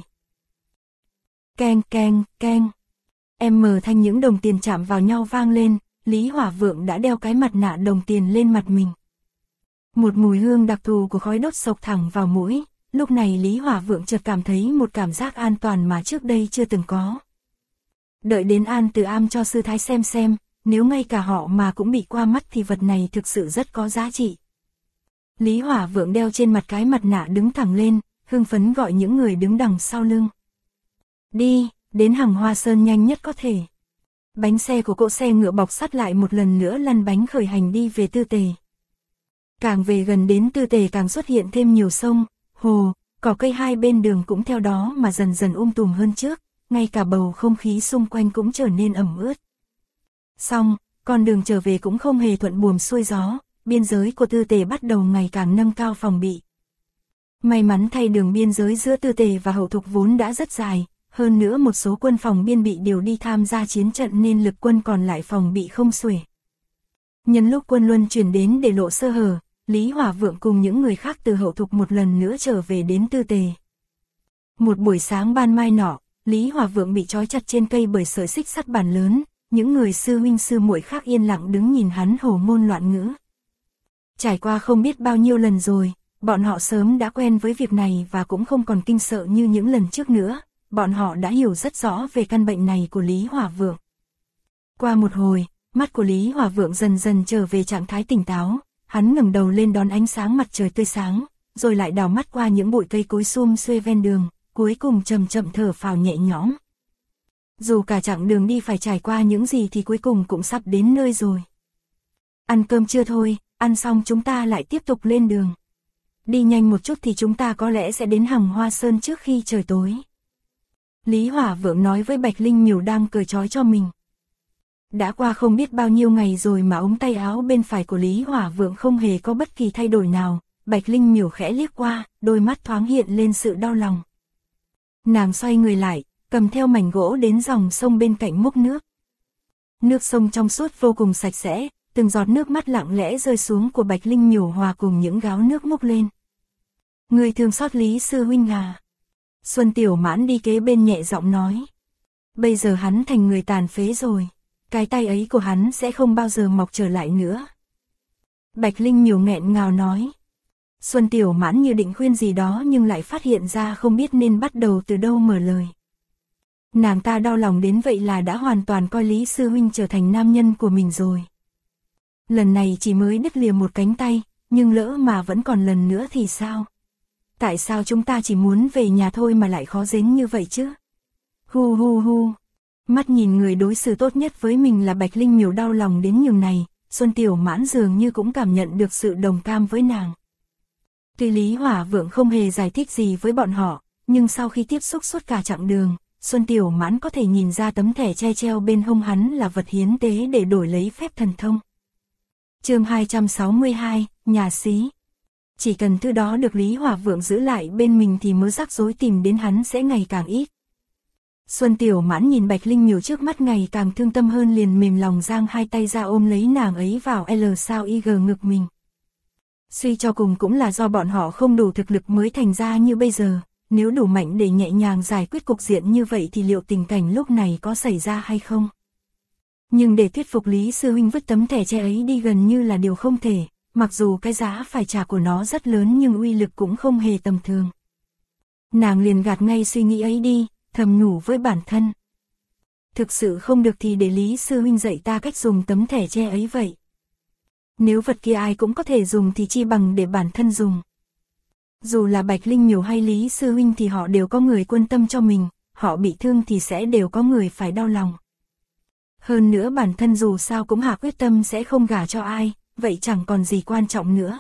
Keng. Thanh những đồng tiền chạm vào nhau vang lên, Lý Hỏa Vượng đã đeo cái mặt nạ đồng tiền lên mặt mình. Một mùi hương đặc thù của khói đốt xộc thẳng vào mũi, lúc này Lý Hỏa Vượng chợt cảm thấy một cảm giác an toàn mà trước đây chưa từng có. Đợi đến An Từ Am cho sư thái xem, nếu ngay cả họ mà cũng bị qua mắt thì vật này thực sự rất có giá trị. Lý Hỏa Vượng đeo trên mặt cái mặt nạ đứng thẳng lên, hưng phấn gọi những người đứng đằng sau lưng. Đi, đến Hằng Hoa Sơn nhanh nhất có thể. Bánh xe của cỗ xe ngựa bọc sắt lại một lần nữa lăn bánh khởi hành đi về Tư Tề. Càng về gần đến Tư Tề càng xuất hiện thêm nhiều sông, hồ, cỏ cây hai bên đường cũng theo đó mà dần dần tùm hơn trước, ngay cả bầu không khí xung quanh cũng trở nên ẩm ướt. Xong, con đường trở về cũng không hề thuận buồm xuôi gió, biên giới của Tư Tề bắt đầu ngày càng nâng cao phòng bị. May mắn thay đường biên giới giữa Tư Tề và Hậu Thục vốn đã rất dài, hơn nữa một số quân phòng biên bị điều đi tham gia chiến trận nên lực quân còn lại phòng bị không xuể. Nhân lúc quân luân chuyển đến để lộ sơ hở, Lý Hỏa Vượng cùng những người khác từ Hậu Thục một lần nữa trở về đến Tư Tề. Một buổi sáng ban mai nọ, Lý Hỏa Vượng bị trói chặt trên cây bởi sợi xích sắt bản lớn, những người sư huynh sư muội khác yên lặng đứng nhìn hắn hồ ngôn loạn ngữ. Trải qua không biết bao nhiêu lần rồi, bọn họ sớm đã quen với việc này và cũng không còn kinh sợ như những lần trước nữa, bọn họ đã hiểu rất rõ về căn bệnh này của Lý Hỏa Vượng. Qua một hồi, mắt của Lý Hỏa Vượng dần dần trở về trạng thái tỉnh táo, hắn ngẩng đầu lên đón ánh sáng mặt trời tươi sáng, rồi lại đảo mắt qua những bụi cây cối sum xuê ven đường, cuối cùng chậm thở phào nhẹ nhõm. Dù cả chặng đường đi phải trải qua những gì thì cuối cùng cũng sắp đến nơi rồi. Ăn cơm chưa thôi, ăn xong chúng ta lại tiếp tục lên đường. Đi nhanh một chút thì chúng ta có lẽ sẽ đến Hằng Hoa Sơn trước khi trời tối. Lý Hỏa Vượng nói với Bạch Linh Miểu đang cởi trói cho mình. Đã qua không biết bao nhiêu ngày rồi mà ống tay áo bên phải của Lý Hỏa Vượng không hề có bất kỳ thay đổi nào, Bạch Linh Miểu khẽ liếc qua, đôi mắt thoáng hiện lên sự đau lòng. Nàng xoay người lại, cầm theo mảnh gỗ đến dòng sông bên cạnh múc nước. Nước sông trong suốt vô cùng sạch sẽ, từng giọt nước mắt lặng lẽ rơi xuống của Bạch Linh Miểu hòa cùng những gáo nước múc lên. Người thương xót Lý sư huynh à? Xuân Tiểu Mãn đi kế bên nhẹ giọng nói. Bây giờ hắn thành người tàn phế rồi, cái tay ấy của hắn sẽ không bao giờ mọc trở lại nữa. Bạch Linh Miểu nghẹn ngào nói. Xuân Tiểu Mãn như định khuyên gì đó nhưng lại phát hiện ra không biết nên bắt đầu từ đâu mở lời. Nàng ta đau lòng đến vậy là đã hoàn toàn coi Lý sư huynh trở thành nam nhân của mình rồi. Lần này chỉ mới đứt lìa một cánh tay, nhưng lỡ mà vẫn còn lần nữa thì sao? Tại sao chúng ta chỉ muốn về nhà thôi mà lại khó dính như vậy chứ? Hu. Mắt nhìn người đối xử tốt nhất với mình là Bạch Linh Miểu đau lòng đến nhường này, Xuân Tiểu Mãn dường như cũng cảm nhận được sự đồng cam với nàng. Tuy Lý Hỏa Vượng không hề giải thích gì với bọn họ, nhưng sau khi tiếp xúc suốt cả chặng đường, Xuân Tiểu Mãn có thể nhìn ra tấm thẻ che treo bên hông hắn là vật hiến tế để đổi lấy phép thần thông. Chương 262, nhà xí. Chỉ cần thứ đó được Lý Hỏa Vượng giữ lại bên mình thì mớ rắc rối tìm đến hắn sẽ ngày càng ít. Xuân Tiểu Mãn nhìn Bạch Linh Miểu trước mắt ngày càng thương tâm hơn, liền mềm lòng giang hai tay ra ôm lấy nàng ấy vào L sao IG ngực mình. Suy cho cùng cũng là do bọn họ không đủ thực lực mới thành ra như bây giờ, nếu đủ mạnh để nhẹ nhàng giải quyết cục diện như vậy thì liệu tình cảnh lúc này có xảy ra hay không? Nhưng để thuyết phục Lý Sư Huynh vứt tấm thẻ tre ấy đi gần như là điều không thể, mặc dù cái giá phải trả của nó rất lớn nhưng uy lực cũng không hề tầm thường. Nàng liền gạt ngay suy nghĩ ấy đi, thầm nhủ với bản thân. Thực sự không được thì để Lý Sư Huynh dạy ta cách dùng tấm thẻ tre ấy vậy. Nếu vật kia ai cũng có thể dùng thì chi bằng để bản thân dùng. Dù là Bạch Linh Miểu hay Lý Sư Huynh thì họ đều có người quan tâm cho mình, họ bị thương thì sẽ đều có người phải đau lòng. Hơn nữa bản thân dù sao cũng hạ quyết tâm sẽ không gả cho ai, vậy chẳng còn gì quan trọng nữa.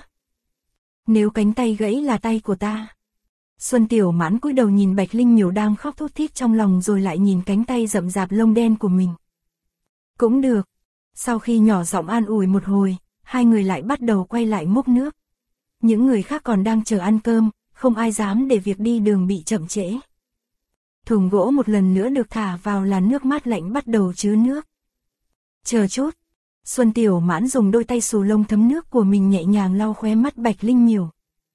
Nếu cánh tay gãy là tay của ta. Xuân Tiểu Mãn cúi đầu nhìn Bạch Linh Miểu đang khóc thút thít trong lòng rồi lại nhìn cánh tay rậm rạp lông đen của mình. Cũng được. Sau khi nhỏ giọng an ủi một hồi, hai người lại bắt đầu quay lại múc nước. Những người khác còn đang chờ ăn cơm, không ai dám để việc đi đường bị chậm trễ. Thùng gỗ một lần nữa được thả vào là nước mát lạnh bắt đầu chứa nước. Chờ chút. Xuân Tiểu Mãn dùng đôi tay xù lông thấm nước của mình nhẹ nhàng lau khóe mắt Bạch Linh Miểu.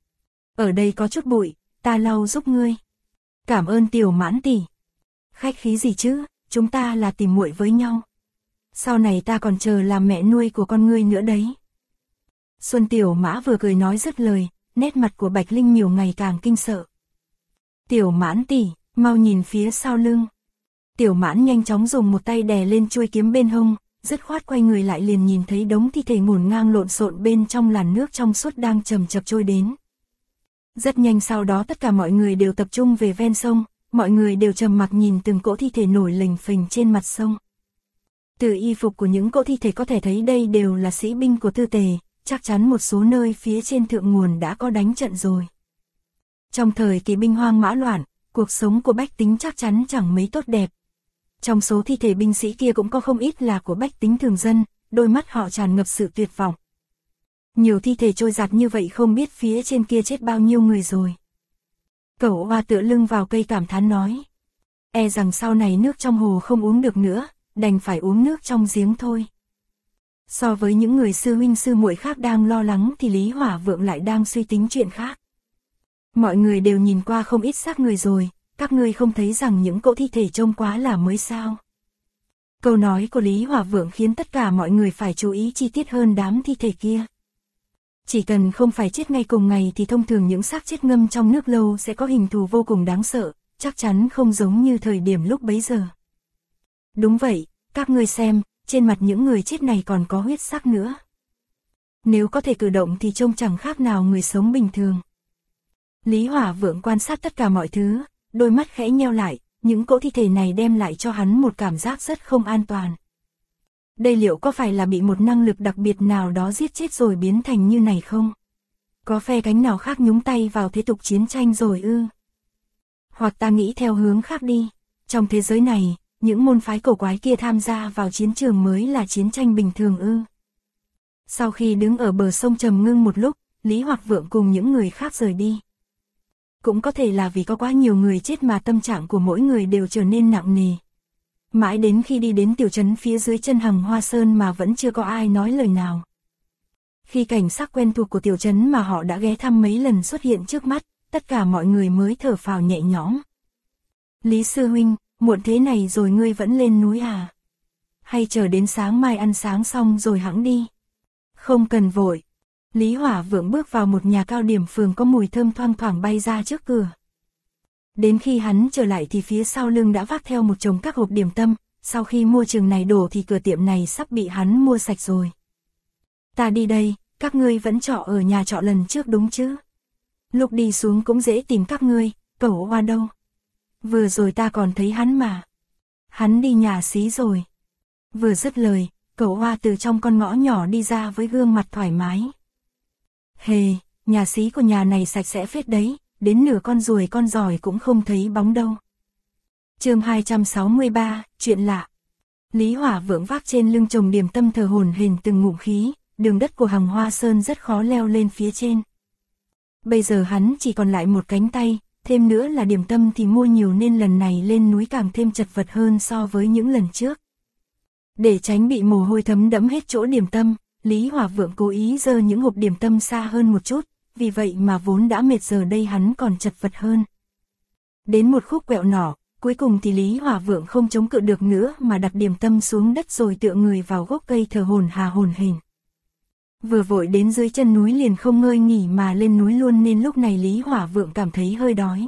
Ở đây có chút bụi, ta lau giúp ngươi. Cảm ơn Tiểu Mãn tỷ. Khách khí gì chứ, chúng ta là tỷ muội với nhau. Sau này ta còn chờ làm mẹ nuôi của con ngươi nữa đấy. Xuân Tiểu Mã vừa cười nói dứt lời, nét mặt của Bạch Linh Miểu ngày càng kinh sợ. Tiểu Mãn tỷ, mau nhìn phía sau lưng. Tiểu Mãn nhanh chóng dùng một tay đè lên chuôi kiếm bên hông, dứt khoát quay người lại liền nhìn thấy đống thi thể ngổn ngang lộn xộn bên trong làn nước trong suốt đang chầm chập trôi đến. Rất nhanh sau đó tất cả mọi người đều tập trung về ven sông, mọi người đều trầm mặc nhìn từng cỗ thi thể nổi lềnh phềnh trên mặt sông. Từ y phục của những cỗ thi thể có thể thấy đây đều là sĩ binh của Tư Tề, chắc chắn một số nơi phía trên thượng nguồn đã có đánh trận rồi. Trong thời kỳ binh hoang mã loạn, cuộc sống của bách tính chắc chắn chẳng mấy tốt đẹp. Trong số thi thể binh sĩ kia cũng có không ít là của bách tính thường dân, đôi mắt họ tràn ngập sự tuyệt vọng. Nhiều thi thể trôi giạt như vậy không biết phía trên kia chết bao nhiêu người rồi. Cẩu Hoa tựa lưng vào cây cảm thán nói. E rằng sau này nước trong hồ không uống được nữa, đành phải uống nước trong giếng thôi. So với những người sư huynh sư muội khác đang lo lắng thì Lý Hỏa Vượng lại đang suy tính chuyện khác. Mọi người đều nhìn qua không ít xác người rồi, các ngươi không thấy rằng những cỗ thi thể trông quá là mới sao. Câu nói của Lý Hỏa Vượng khiến tất cả mọi người phải chú ý chi tiết hơn đám thi thể kia. Chỉ cần không phải chết ngay cùng ngày thì thông thường những xác chết ngâm trong nước lâu sẽ có hình thù vô cùng đáng sợ, chắc chắn không giống như thời điểm lúc bấy giờ. Đúng vậy, các ngươi xem, trên mặt những người chết này còn có huyết sắc nữa. Nếu có thể cử động thì trông chẳng khác nào người sống bình thường. Lý Hỏa Vượng quan sát tất cả mọi thứ, đôi mắt khẽ nheo lại, những cỗ thi thể này đem lại cho hắn một cảm giác rất không an toàn. Đây liệu có phải là bị một năng lực đặc biệt nào đó giết chết rồi biến thành như này không? Có phe cánh nào khác nhúng tay vào thế tục chiến tranh rồi ư? Hoặc ta nghĩ theo hướng khác đi, trong thế giới này, những môn phái cổ quái kia tham gia vào chiến trường mới là chiến tranh bình thường ư? Sau khi đứng ở bờ sông trầm ngưng một lúc, Lý Hoặc Vượng cùng những người khác rời đi. Cũng có thể là vì có quá nhiều người chết mà tâm trạng của mỗi người đều trở nên nặng nề. Mãi đến khi đi đến tiểu trấn phía dưới chân Hằng Hoa Sơn mà vẫn chưa có ai nói lời nào. Khi cảnh sắc quen thuộc của tiểu trấn mà họ đã ghé thăm mấy lần xuất hiện trước mắt, tất cả mọi người mới thở phào nhẹ nhõm. Lý Sư Huynh, muộn thế này rồi ngươi vẫn lên núi à? Hay chờ đến sáng mai ăn sáng xong rồi hẵng đi? Không cần vội. Lý Hỏa Vượng bước vào một nhà cao điểm phường có mùi thơm thoang thoảng bay ra trước cửa. Đến khi hắn trở lại thì phía sau lưng đã vác theo một chồng các hộp điểm tâm, sau khi mua chừng này đổ thì cửa tiệm này sắp bị hắn mua sạch rồi. Ta đi đây, các ngươi vẫn trọ ở nhà trọ lần trước đúng chứ? Lúc đi xuống cũng dễ tìm các ngươi, Cẩu Hoa đâu? Vừa rồi ta còn thấy hắn mà. Hắn đi nhà xí rồi. Vừa dứt lời, Cẩu Hoa từ trong con ngõ nhỏ đi ra với gương mặt thoải mái. Hề, nhà xí của nhà này sạch sẽ phết đấy, đến nửa con ruồi con giỏi cũng không thấy bóng đâu. Chương 263, chuyện lạ. Lý Hỏa Vượng vác trên lưng chồng điểm tâm thờ hổn hển từng ngụm khí, đường đất của Hằng Hoa Sơn rất khó leo lên phía trên. Bây giờ hắn chỉ còn lại một cánh tay, thêm nữa là điểm tâm thì mua nhiều nên lần này lên núi càng thêm chật vật hơn so với những lần trước. Để tránh bị mồ hôi thấm đẫm hết chỗ điểm tâm, Lý Hỏa Vượng cố ý giơ những hộp điểm tâm xa hơn một chút, vì vậy mà vốn đã mệt giờ đây hắn còn chật vật hơn. Đến một khúc quẹo nhỏ, cuối cùng thì Lý Hỏa Vượng không chống cự được nữa mà đặt điểm tâm xuống đất rồi tựa người vào gốc cây thờ hổn hển. Vừa vội đến dưới chân núi liền không ngơi nghỉ mà lên núi luôn nên lúc này Lý Hỏa Vượng cảm thấy hơi đói.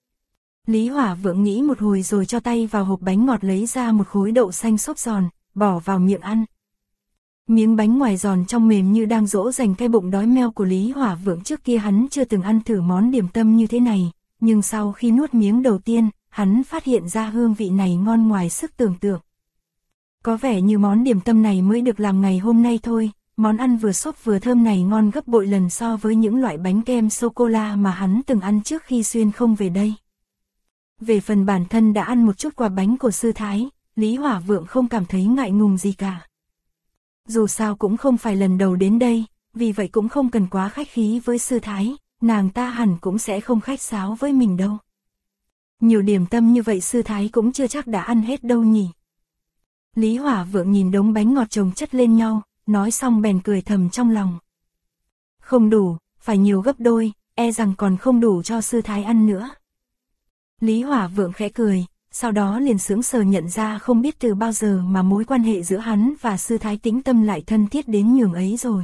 Lý Hỏa Vượng nghĩ một hồi rồi cho tay vào hộp bánh ngọt lấy ra một khối đậu xanh xốp giòn, bỏ vào miệng ăn. Miếng bánh ngoài giòn trong mềm như đang dỗ dành cái bụng đói meo của Lý Hỏa Vượng, trước kia hắn chưa từng ăn thử món điểm tâm như thế này, nhưng sau khi nuốt miếng đầu tiên, hắn phát hiện ra hương vị này ngon ngoài sức tưởng tượng. Có vẻ như món điểm tâm này mới được làm ngày hôm nay thôi, món ăn vừa xốp vừa thơm này ngon gấp bội lần so với những loại bánh kem sô-cô-la mà hắn từng ăn trước khi xuyên không về đây. Về phần bản thân đã ăn một chút quà bánh của sư thái, Lý Hỏa Vượng không cảm thấy ngại ngùng gì cả. Dù sao cũng không phải lần đầu đến đây, vì vậy cũng không cần quá khách khí với sư thái, nàng ta hẳn cũng sẽ không khách sáo với mình đâu. Nhiều điểm tâm như vậy sư thái cũng chưa chắc đã ăn hết đâu nhỉ. Lý Hỏa Vượng nhìn đống bánh ngọt chồng chất lên nhau, nói xong bèn cười thầm trong lòng. Không đủ, phải nhiều gấp đôi, e rằng còn không đủ cho sư thái ăn nữa. Lý Hỏa Vượng khẽ cười, sau đó liền sững sờ nhận ra không biết từ bao giờ mà mối quan hệ giữa hắn và sư thái Tĩnh Tâm lại thân thiết đến nhường ấy rồi.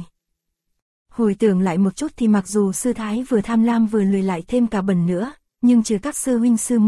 Hồi tưởng lại một chút thì mặc dù sư thái vừa tham lam vừa lười lại thêm cả bẩn nữa, nhưng trừ các sư huynh sư muội